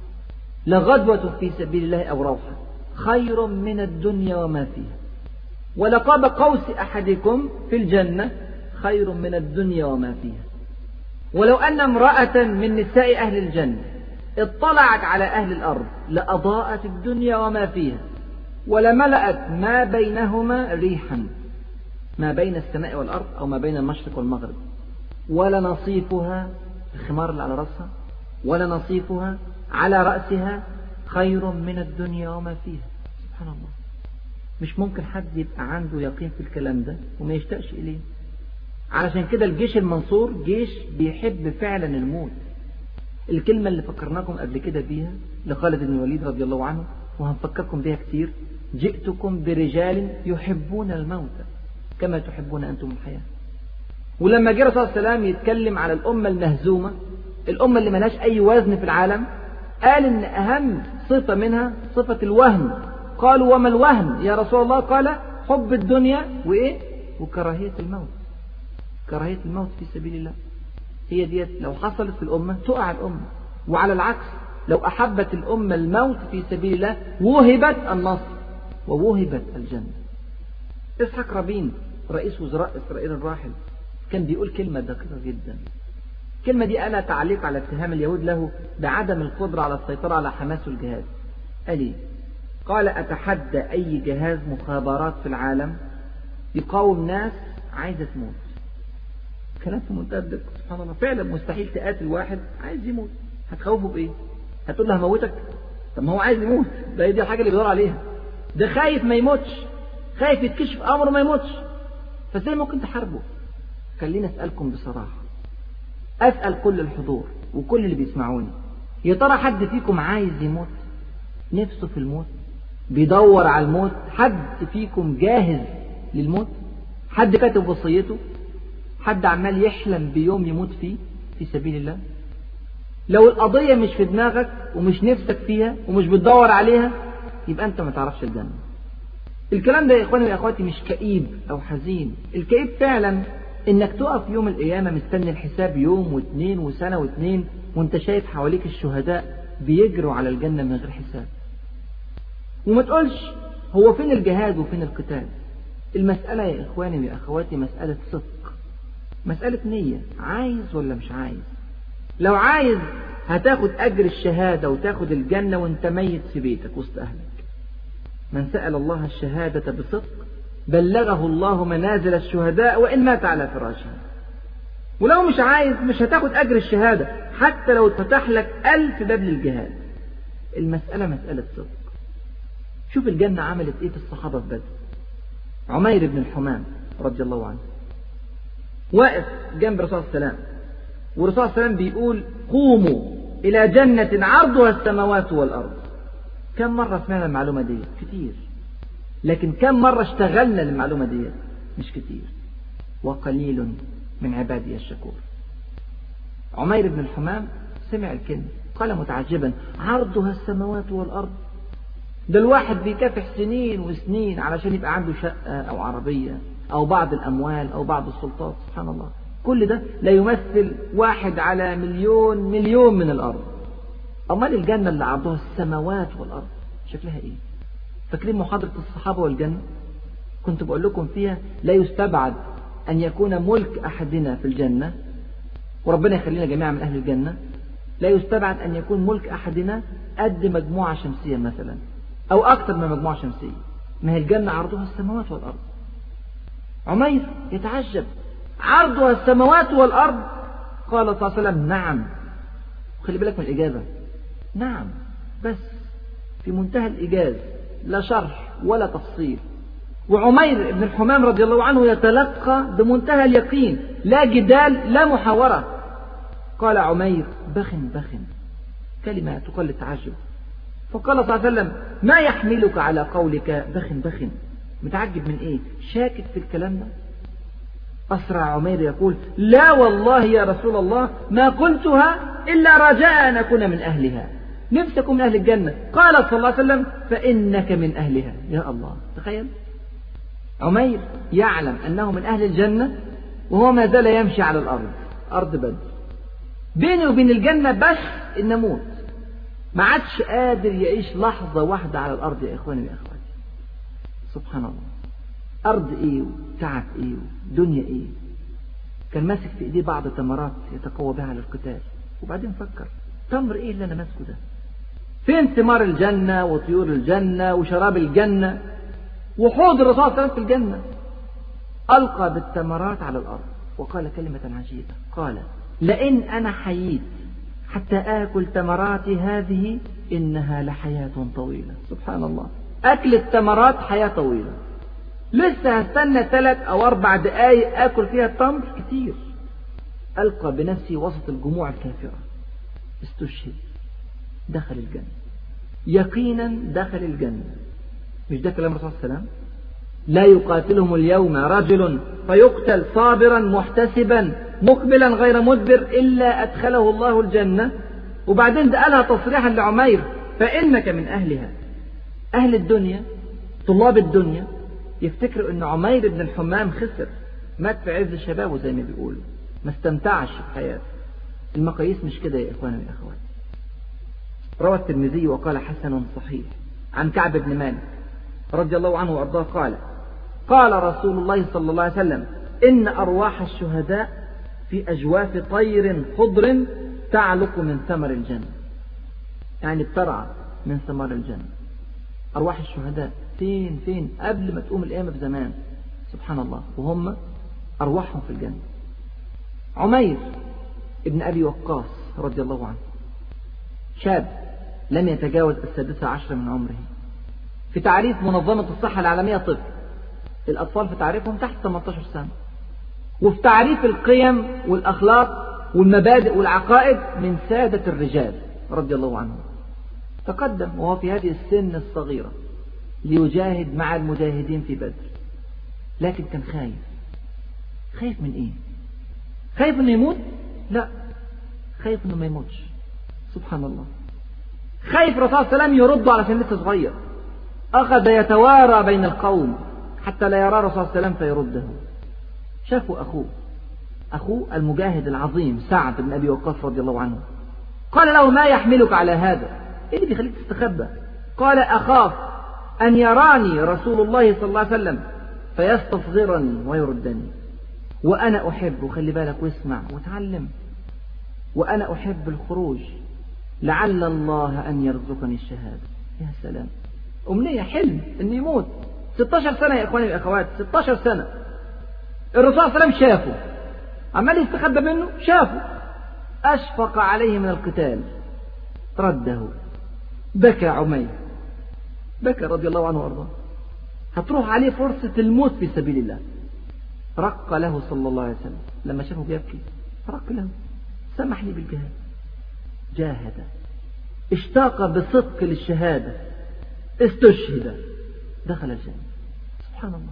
لغدوة في سبيل الله أو روحة خير من الدنيا وما فيها، ولقاب قوس أحدكم في الجنة خير من الدنيا وما فيها. ولو أن امرأة من نساء أهل الجنة اطلعت على أهل الأرض لأضاءت الدنيا وما فيها، ولملأت ما بينهما ريحا، ما بين السماء والأرض أو ما بين المشرق والمغرب، ولا نصيفها، الخمار اللي على رأسها، ولا نصيفها على رأسها خير من الدنيا وما فيها. سبحان الله، مش ممكن حد يبقى عنده يقين في الكلام ده وما يشتاقش إليه. علشان كده الجيش المنصور جيش بيحب فعلا الموت. الكلمة اللي فكرناكم قبل كده بيها لخالد بن الوليد رضي الله عنه، وهنفكركم بيها كتير: جئتكم برجال يحبون الموت كما تحبون أنتم الحياة. ولما جاء الرسول صلى الله عليه وسلم يتكلم على الأمة المهزومة، الأمة اللي ملهاش أي وزن في العالم، قال إن أهم صفة منها صفة الوهن. قالوا: وما الوهن يا رسول الله؟ قال: حب الدنيا وإيه؟ وكراهية الموت. كراهية الموت في سبيل الله هي ديت لو حصلت في الأمة تقع الأمة. وعلى العكس، لو أحبت الأمة الموت في سبيل الله وهبت النصر ووهبت الجنة. إسحاق رابين رئيس وزراء إسرائيل الراحل كان بيقول كلمة دقيقة جدا. الكلمة دي أنا تعليق على اتهام اليهود له بعدم القدرة على السيطرة على حماس والجهاد. قال إيه؟ قال: أتحدى أي جهاز مخابرات في العالم يقاوم ناس عايزة تموت. كلام في منتهى الدقة. سبحان الله، فعلا مستحيل تقاتل واحد عايز يموت. هتخوفه بإيه؟ هتقول له هموتك؟ طب ما هو عايز يموت، ده هي دي الحاجة اللي بيدور عليها. ده خايف ما يموتش، خايف يتكشف أمره ما يموتش، فازاي ممكن تحاربه؟ خلينا أسألكم بصراحة، أسأل كل الحضور وكل اللي بيسمعوني: يا ترى حد فيكم عايز يموت؟ نفسه في الموت؟ بيدور على الموت؟ حد فيكم جاهز للموت؟ حد كاتب وصيته؟ حد عمال يحلم بيوم يموت فيه في سبيل الله؟ لو القضية مش في دماغك ومش نفسك فيها ومش بتدور عليها، يبقى أنت ما تعرفش الجنة. الكلام ده يا إخواني ويا أخواتي مش كئيب أو حزين. الكئيب فعلا إنك تقف يوم القيامة مستني الحساب يوم واثنين وسنة واثنين، وانت شايف حواليك الشهداء بيجروا على الجنة من غير حساب. وما تقولش هو فين الجهاد وفين القتال. المسألة يا إخواني ويا أخواتي مسألة صدق. مسألة نية، عايز ولا مش عايز؟ لو عايز هتاخد أجر الشهادة وتاخد الجنة وانت ميت في بيتك وسط أهلك. من سأل الله الشهادة بصدق بلغه الله منازل الشهداء وإن مات على فراشه. ولو مش عايز مش هتاخد أجر الشهادة حتى لو فتح لك ألف باب للجهاد. المسألة مسألة صدق. شوف الجنة عملت إيه في الصحابة في بدر. عمير بن الحمام رضي الله عنه واقف جنب الرسول صلى الله عليه وسلم، والرسول صلى الله عليه وسلم بيقول قوموا إلى جنة عرضها السماوات والأرض. كم مرة سمعنا المعلومة دي؟ كتير. لكن كم مرة اشتغلنا المعلومة دي؟ مش كتير. وقليل من عبادي الشكور. عمير بن الحمام سمع الكلمة قال متعجبا عرضها السماوات والأرض. ده الواحد بيكافح سنين وسنين علشان يبقى عنده شقة أو عربية أو بعض الأموال أو بعض السلطات. سبحان الله، كل ده لا يمثل واحد على مليون مليون من الأرض. أمال الجنة اللي عرضها السماوات والأرض شكلها إيه؟ فاكرين محاضرة الصحابة والجنة؟ كنت بقول لكم فيها لا يستبعد أن يكون ملك أحدنا في الجنة، وربنا يخلينا جميعا من أهل الجنة. لا يستبعد أن يكون ملك أحدنا قد مجموعة شمسية مثلا أو أكثر من مجموعة شمسية. ما هي الجنة عرضها السماوات والأرض. عمير يتعجب عرضها السماوات والأرض. قال صلى الله عليه وسلم نعم. خلي بالك من الإجابة، نعم بس في منتهى الإيجاز، لا شرح ولا تفصيل. وعمير بن الحمام رضي الله عنه يتلقى بمنتهى اليقين، لا جدال لا محاورة. قال عمير بخن بخن، كلمة تقل للتعجب. فقال صلى الله عليه وسلم ما يحملك على قولك بخن بخن؟ متعجب من ايه؟ شاكك في الكلام ده؟ أسرع عمير يقول لا والله يا رسول الله ما قلتها إلا رجاء أن أكون من أهلها، نفسي أكون من أهل الجنة. قال صلى الله عليه وسلم فإنك من أهلها. يا الله، تخيل عمير يعلم أنه من أهل الجنة وهو ما زال يمشي على الأرض، أرض بدر، بيني وبين الجنة بس النموت. ما عادش قادر يعيش لحظة واحدة على الأرض يا إخواني يا أخواتي. سبحان الله، أرض إيه وتعب إيه ودنيا إيه. كان ماسك في إيديه بعض التمرات يتقوى بها على القتال، وبعدين فكر تمر إيه اللي أنا ماسكه ده؟ فين ثمار الجنة وطيور الجنة وشراب الجنة وحوض الرسول صلى الله عليه وسلم في الجنة؟ ألقى بالتمرات على الأرض وقال كلمة عجيبة، قال لئن أنا حييت حتى آكل تمراتي هذه إنها لحياة طويلة. سبحان الله، أكل التمرات حياة طويلة. لسه هستنى ثلاث أو أربع دقايق آكل فيها التمر كتير. ألقى بنفسي وسط الجموع الكافرة، استشهد، دخل الجنة يقينا، دخل الجنة. مش ده كلام الرسول صلى الله عليه وسلم؟ لا يقاتلهم اليوم رجل فيقتل صابرا محتسبا مقبلا غير مدبر إلا أدخله الله الجنة. وبعدين ده قالها تصريحا لعمير فإنك من أهلها. أهل الدنيا طلاب الدنيا يفتكروا أن عمير بن الحمام خسر، مات في عز شبابه زي ما بيقولوا، ما استمتعش بحياته. المقاييس مش كده يا إخواني يا أخواتي. روى الترمذي وقال حسن صحيح عن كعب بن مالك رضي الله عنه وأرضاه قال قال رسول الله صلى الله عليه وسلم إن أرواح الشهداء في أجواف طير خضر تعلق من ثمر الجنة، يعني بترعى من ثمار الجنة. أرواح الشهداء فين فين قبل ما تقوم القيامة بزمان، سبحان الله، وهم أرواحهم في الجنة. عمير ابن أبي وقاص رضي الله عنه شاب لم يتجاوز السادسة عشر من عمره. في تعريف منظمة الصحة العالمية طفل، الأطفال في تعريفهم تحت ثمانية عشر سنة. وفي تعريف القيم والأخلاق والمبادئ والعقائد من سادة الرجال رضي الله عنهم. تقدم وهو في هذه السن الصغيرة ليجاهد مع المجاهدين في بدر، لكن كان خايف. خايف من إيه؟ خايف إنه يموت؟ لا، خايف إنه ما يموتش. سبحان الله، خايف الرسول صلى الله عليه وسلم يرده على سن لسه صغير. أخذ يتوارى بين القوم حتى لا يرى الرسول صلى الله عليه وسلم فيرده. شافوا أخوه أخوه المجاهد العظيم سعد بن أبي وقاص رضي الله عنه. قال له ما يحملك على هذا؟ إيه اللي بيخليك تستخبى؟ قال أخاف أن يراني رسول الله صلى الله عليه وسلم فيستصغرني ويردني. وأنا أحب، وخلي بالك واسمع وتعلم، وأنا أحب الخروج لعل الله أن يرزقني الشهادة. يا سلام، أمنية، حلم أن يموت. ستة عشر سنة يا إخواني الأخوات، ستة عشر سنة. الرسول صلى الله عليه وسلم شافه عمال يستخبى منه، شافه أشفق عليه من القتال، رده، بكى عمير، بكى رضي الله عنه وأرضاه. هتروح عليه فرصة الموت في سبيل الله. رق له صلى الله عليه وسلم لما شافه بيبكي، رق له، سمح لي بالجهاد. جاهد، اشتاق بصدق للشهادة، استشهد، دخل الجنة. سبحان الله.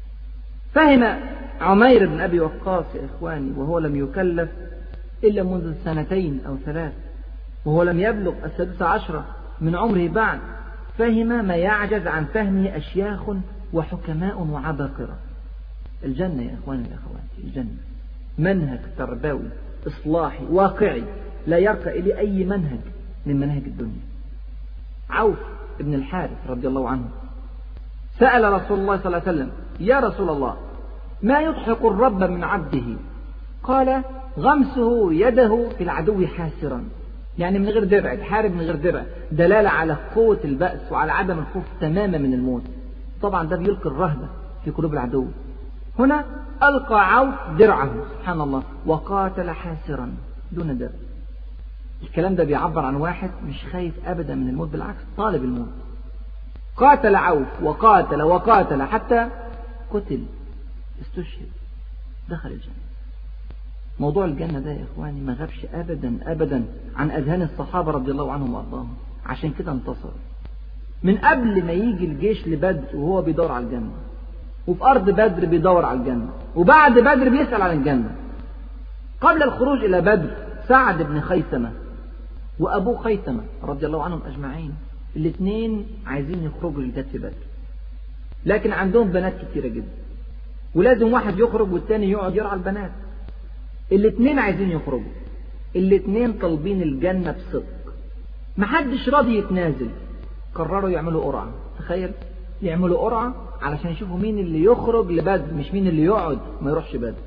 فهم عمير بن أبي وقاص يا إخواني وهو لم يكلف إلا منذ سنتين أو ثلاث، وهو لم يبلغ السادسة عشرة من عمره بعد، فهم ما يعجز عن فهمه أشياخ وحكماء وعباقرة. الجنة يا إخواني الأخوات، الجنة منهج تربوي إصلاحي واقعي لا يرقى إليه أي منهج من منهج الدنيا. عوف بن الحارث رضي الله عنه سأل رسول الله صلى الله عليه وسلم: يا رسول الله، ما يضحك الرب من عبده؟ قال: غمسه يده في العدو حاسرا، يعني من غير درع، تحارب من غير درع، دلالة على قوة البأس وعلى عدم الخوف تماما من الموت. طبعا ده بيلقي الرهبة في قلوب العدو. هنا ألقى عوف درعه سبحان الله وقاتل حاسرا دون درع. الكلام ده بيعبر عن واحد مش خايف أبدا من الموت، بالعكس طالب الموت. قاتل عوف وقاتل وقاتل حتى قتل، استشهد، دخل الجنة. موضوع الجنة ده يا إخواني ما غابش أبدا أبدا عن أذهان الصحابة رضي الله عنهم وأرضاهم، عشان كده انتصر. من قبل ما يجي الجيش لبدر وهو بيدور على الجنة، وفي أرض بدر بيدور على الجنة، وبعد بدر بيسأل عن الجنة. قبل الخروج إلى بدر سعد بن خيثمة وأبوه خيثمة رضي الله عنهم أجمعين، الاثنين عايزين يخرجوا لجهاد في بدر، لكن عندهم بنات كتيرة جدا، ولازم واحد يخرج والتاني يقعد يرعى البنات. الاثنين عايزين يخرجوا، الاثنين طالبين الجنة بصدق، محدش راضي يتنازل. قرروا يعملوا قرعة، تخيل، يعملوا قرعة علشان يشوفوا مين اللي يخرج لبدر، مش مين اللي يقعد ما يروحش بدر.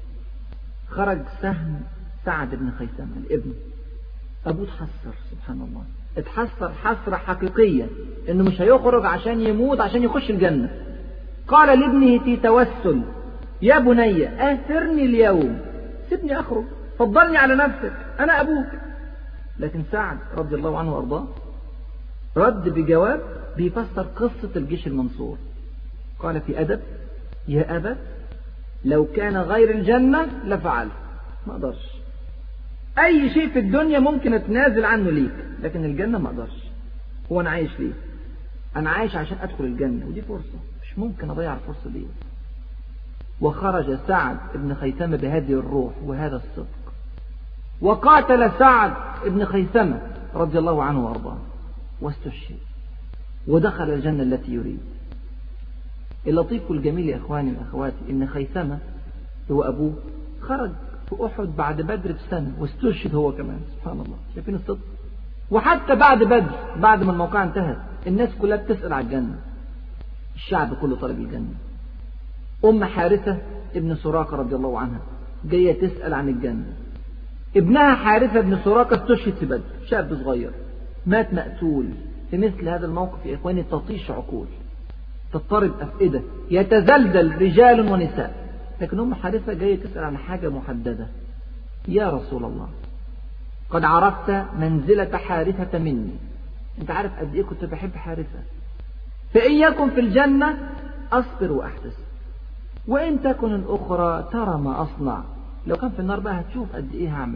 خرج سهم سعد بن خيثمة الابن. أبوه اتحسر سبحان الله، اتحسر حسرة حقيقية إنه مش هيخرج عشان يموت عشان يخش الجنة. قال لابنه في توسل: يا بني آثرني اليوم، سيبني أخرج، فضلني على نفسك، أنا أبوك. لكن سعد رضي الله عنه وأرضاه رد بجواب بيفسر قصة الجيش المنصور. قال في أدب: يا أبا، لو كان غير الجنة لفعل، ما أقدرش. أي شيء في الدنيا ممكن أتنازل عنه ليك، لكن الجنة ما أقدرش. هو أنا عايش ليه؟ أنا عايش عشان أدخل الجنة، ودي فرصة مش ممكن أضيع الفرصة دي. وخرج سعد بن خيثمة بهذه الروح وهذا الصدق، وقاتل سعد بن خيثمة رضي الله عنه وأرضاه واستشهد ودخل الجنة التي يريد. اللطيف والجميل يا إخواني وأخواتي إن خيثمة هو أبوه خرج في أحد بعد بدر بسنة واستشهد هو كمان. سبحان الله، شايفين الصدق؟ وحتى بعد بدر بعد ما الموقع انتهت الناس كلها بتسأل على الجنة، الشعب كله طلب الجنة. أم حارثة ابن سراقة رضي الله عنها جاية تسأل عن الجنة. ابنها حارثة ابن سراقة استشهد في بدر، شاب صغير مات مقتول. في مثل هذا الموقف يا إخواني تطيش عقول، تضطرب أفئدة، يتزلزل رجال ونساء. لكن أم حارثة جاية تسأل عن حاجة محددة: يا رسول الله، قد عرفت منزلة حارثة مني، أنت عارف قد إيه كنت بحب حارثة، فإن يكن في الجنة أصبر وأحتسب، وإن تكن الأخرى ترى ما أصنع، لو كان في النار بقى هتشوف قد إيه هعمل.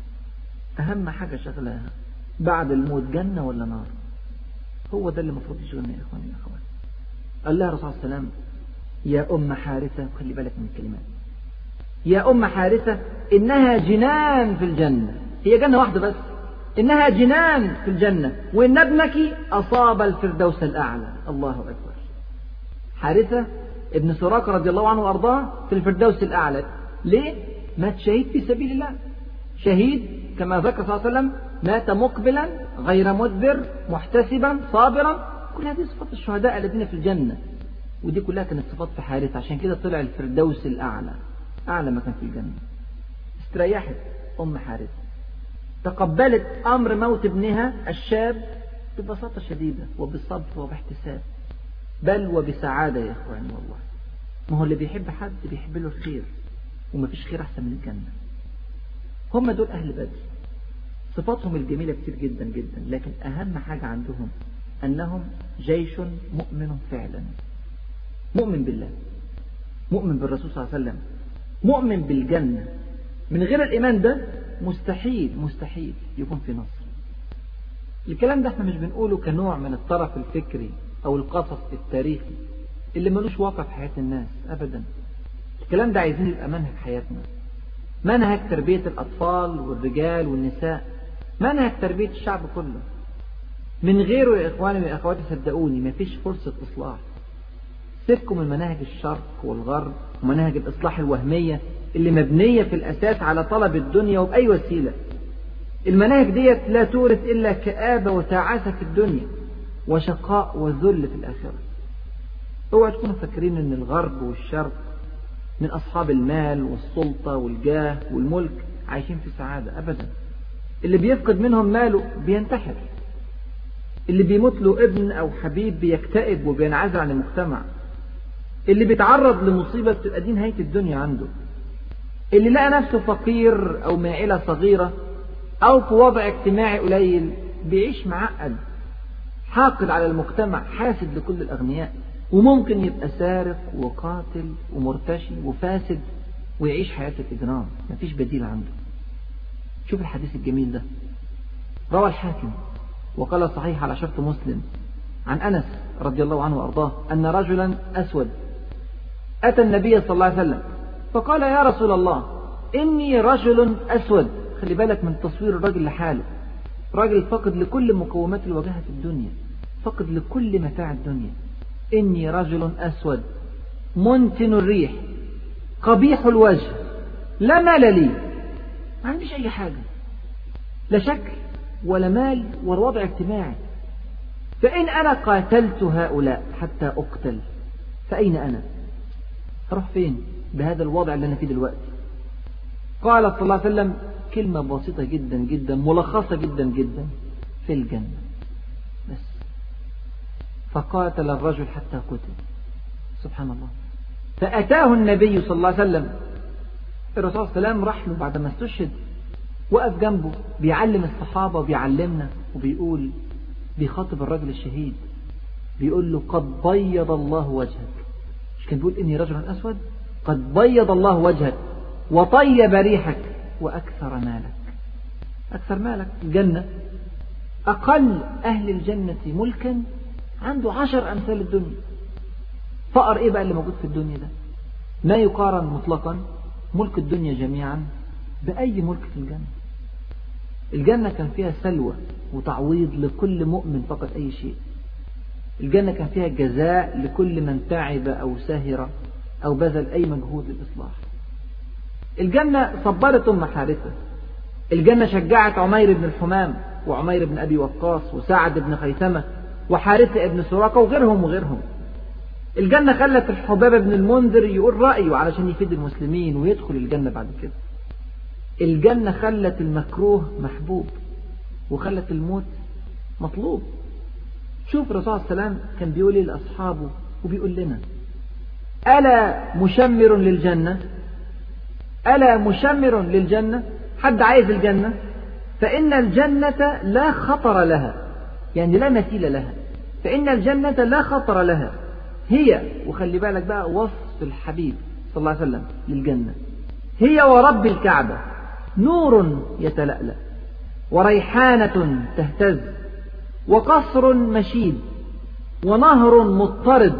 أهم حاجة شغلها بعد الموت جنة ولا نار، هو ده اللي المفروض يشغلنا يا إخواني الأخوات. قال لها الرسول صلى الله عليه وسلم: يا أم حارثة، خلي بالك من الكلمات، يا أم حارثة إنها جنان في الجنة، هي جنة واحدة بس، إنها جنان في الجنة، وإن ابنك أصاب الفردوس الأعلى. الله أكبر. حارثة ابن سراقة رضي الله عنه وأرضاه في الفردوس الأعلى. ليه؟ مات شهيد في سبيل الله، شهيد كما ذكر صلى الله عليه وسلم: مات مقبلا غير مدبر محتسبا صابرا. كل هذه صفات الشهداء الذين في الجنة، ودي كلها كانت صفات في حارثة، عشان كده طلع الفردوس الأعلى. أعلى مكان في الجنة. استريحت أم حارثة، تقبلت أمر موت ابنها الشاب ببساطة شديدة وبالصبر وباحتساب، بل وبسعادة يا إخواني. والله ما هو اللي بيحب حد بيحب له الخير، ومفيش خير أحسن من الجنة. هم دول أهل بدر، صفاتهم الجميلة كتير جدا جدا، لكن أهم حاجة عندهم أنهم جيش مؤمن فعلا، مؤمن بالله، مؤمن بالرسول صلى الله عليه وسلم، مؤمن بالجنة. من غير الإيمان ده مستحيل مستحيل يكون في نصر. الكلام ده احنا مش بنقوله كنوع من الطرف الفكري أو القصص التاريخي اللي ملوش واقع في حياة الناس أبدا. الكلام ده عايزين يبقى منهج حياتنا، منهج تربية الأطفال والرجال والنساء، منهج تربية الشعب كله. من غيره يا إخواني وأخواتي صدقوني مفيش فرصة إصلاح. سيبكم من مناهج الشرق والغرب ومناهج الإصلاح الوهمية اللي مبنية في الأساس على طلب الدنيا وبأي وسيلة. المناهج ديت لا تورث إلا كآبة وتعاسة في الدنيا وشقاء وذل في الآخرة. اوعوا تكونوا فاكرين ان الغرب والشرق من أصحاب المال والسلطة والجاه والملك عايشين في سعادة أبدا. اللي بيفقد منهم ماله بينتحر، اللي بيموت له ابن أو حبيب بيكتئب وبينعزل عن المجتمع، اللي بيتعرض لمصيبة بتبقى دي نهاية الدنيا عنده، اللي لقى نفسه فقير أو من عيلة صغيرة أو في وضع اجتماعي قليل بيعيش معقد، حاقد على المجتمع، حاسد لكل الأغنياء، وممكن يبقى سارق وقاتل ومرتشي وفاسد ويعيش حياة الإجرام، مفيش بديل عنده. شوف الحديث الجميل ده، روى الحاكم وقال صحيح على شرط مسلم عن أنس رضي الله عنه وأرضاه أن رجلا أسود أتى النبي صلى الله عليه وسلم فقال يا رسول الله إني رجل أسود. خلي بالك من تصوير الرجل لحاله، راجل فقد لكل مقومات الوجاهة في الدنيا، فقد لكل متاع الدنيا. إني رجل أسود منتن الريح قبيح الوجه لا مال لي، ما عنديش أي حاجة، لا شكل ولا مال ولا وضع اجتماعي، فإن أنا قاتلت هؤلاء حتى أقتل فأين أنا؟ أروح فين بهذا الوضع اللي أنا فيه دلوقتي؟ قال صلى الله عليه وسلم كلمة بسيطة جدا جدا ملخصة جدا جدا، في الجنة بس. فقاتل الرجل حتى قتل. سبحان الله. فأتاه النبي صلى الله عليه وسلم، الرسول صلى الله عليه وسلم راح له بعد ما استشهد، وقف جنبه بيعلم الصحابة وبيعلمنا وبيقول، بيخاطب الرجل الشهيد بيقول له قد بيض الله وجهك. مش كان بيقول إني رجل أسود؟ قد بيض الله وجهك وطيب ريحك وأكثر مالك. أكثر مالك الجنة. أقل أهل الجنة ملكا عنده عشر أمثال الدنيا. فقر إيه بقى اللي موجود في الدنيا ده؟ ما يقارن مطلقا ملك الدنيا جميعا بأي ملك في الجنة. الجنة كان فيها سلوى وتعويض لكل مؤمن فقط أي شيء. الجنة كان فيها جزاء لكل من تعب أو سهر أو بذل أي مجهود للإصلاح. الجنة صبرت أم حارثة. الجنة شجعت عمير بن الحمام وعمير بن أبي وقاص وسعد بن خيثمة وحارثة بن سراقة وغيرهم وغيرهم. الجنة خلت الحباب بن المنذر يقول رأيه علشان يفيد المسلمين ويدخل الجنة بعد كده. الجنة خلت المكروه محبوب وخلت الموت مطلوب. شوف الرسول صلى الله عليه وسلم كان بيقول لي لأصحابه وبيقول لنا ألا مشمر للجنة، ألا مشمر للجنة، حد عايز الجنة؟ فإن الجنة لا خطر لها، يعني لا مثيل لها، فإن الجنة لا خطر لها، هي، وخلي بالك بقى وصف الحبيب صلى الله عليه وسلم للجنة، هي ورب الكعبة نور يتلألأ وريحانة تهتز وقصر مشيد ونهر مضطرد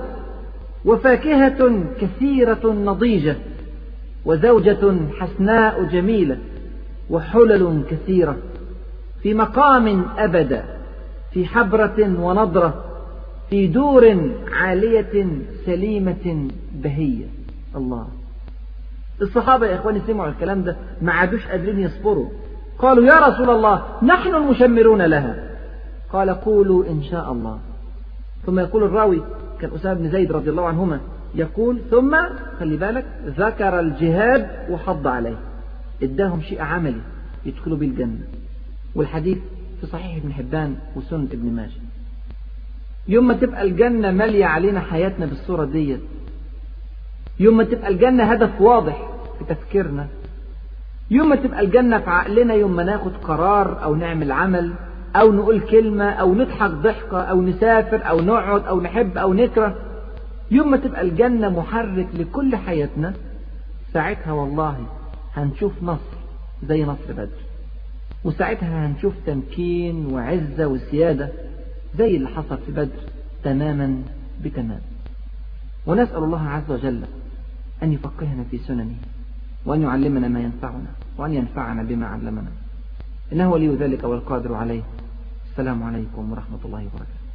وفاكهة كثيرة نضيجة وزوجة حسناء جميلة وحلل كثيرة في مقام أبدا في حبرة ونضرة في دور عالية سليمة بهية. الله. الصحابة يا إخواني سمعوا الكلام ده ما عادوش قادرين يصبروا، قالوا يا رسول الله نحن المشمرون لها. قال قولوا إن شاء الله. ثم يقول الراوي كان أسامة بن زيد رضي الله عنهما يقول ثم خلي بالك ذكر الجهاد وحض عليه، اداهم شيء عملي يدخلوا به الجنة. والحديث في صحيح ابن حبان وسنن ابن ماجه. يوم ما تبقى الجنة مالية علينا حياتنا بالصورة ديت، يوم ما تبقى الجنة هدف واضح في تفكيرنا، يوم ما تبقى الجنة في عقلنا، يوم ما ناخد قرار أو نعمل عمل أو نقول كلمة أو نضحك ضحكة أو نسافر أو نقعد أو نحب أو نكره، يوم ما تبقى الجنة محرك لكل حياتنا، ساعتها والله هنشوف نصر زي نصر بدر، وساعتها هنشوف تمكين وعزة وسيادة زي اللي حصل في بدر تماما بتمام. ونسأل الله عز وجل أن يفقهنا في سننه، وأن يعلمنا ما ينفعنا، وأن ينفعنا بما علمنا، إنه ولي ذلك والقادر عليه. السلام عليكم ورحمة الله وبركاته.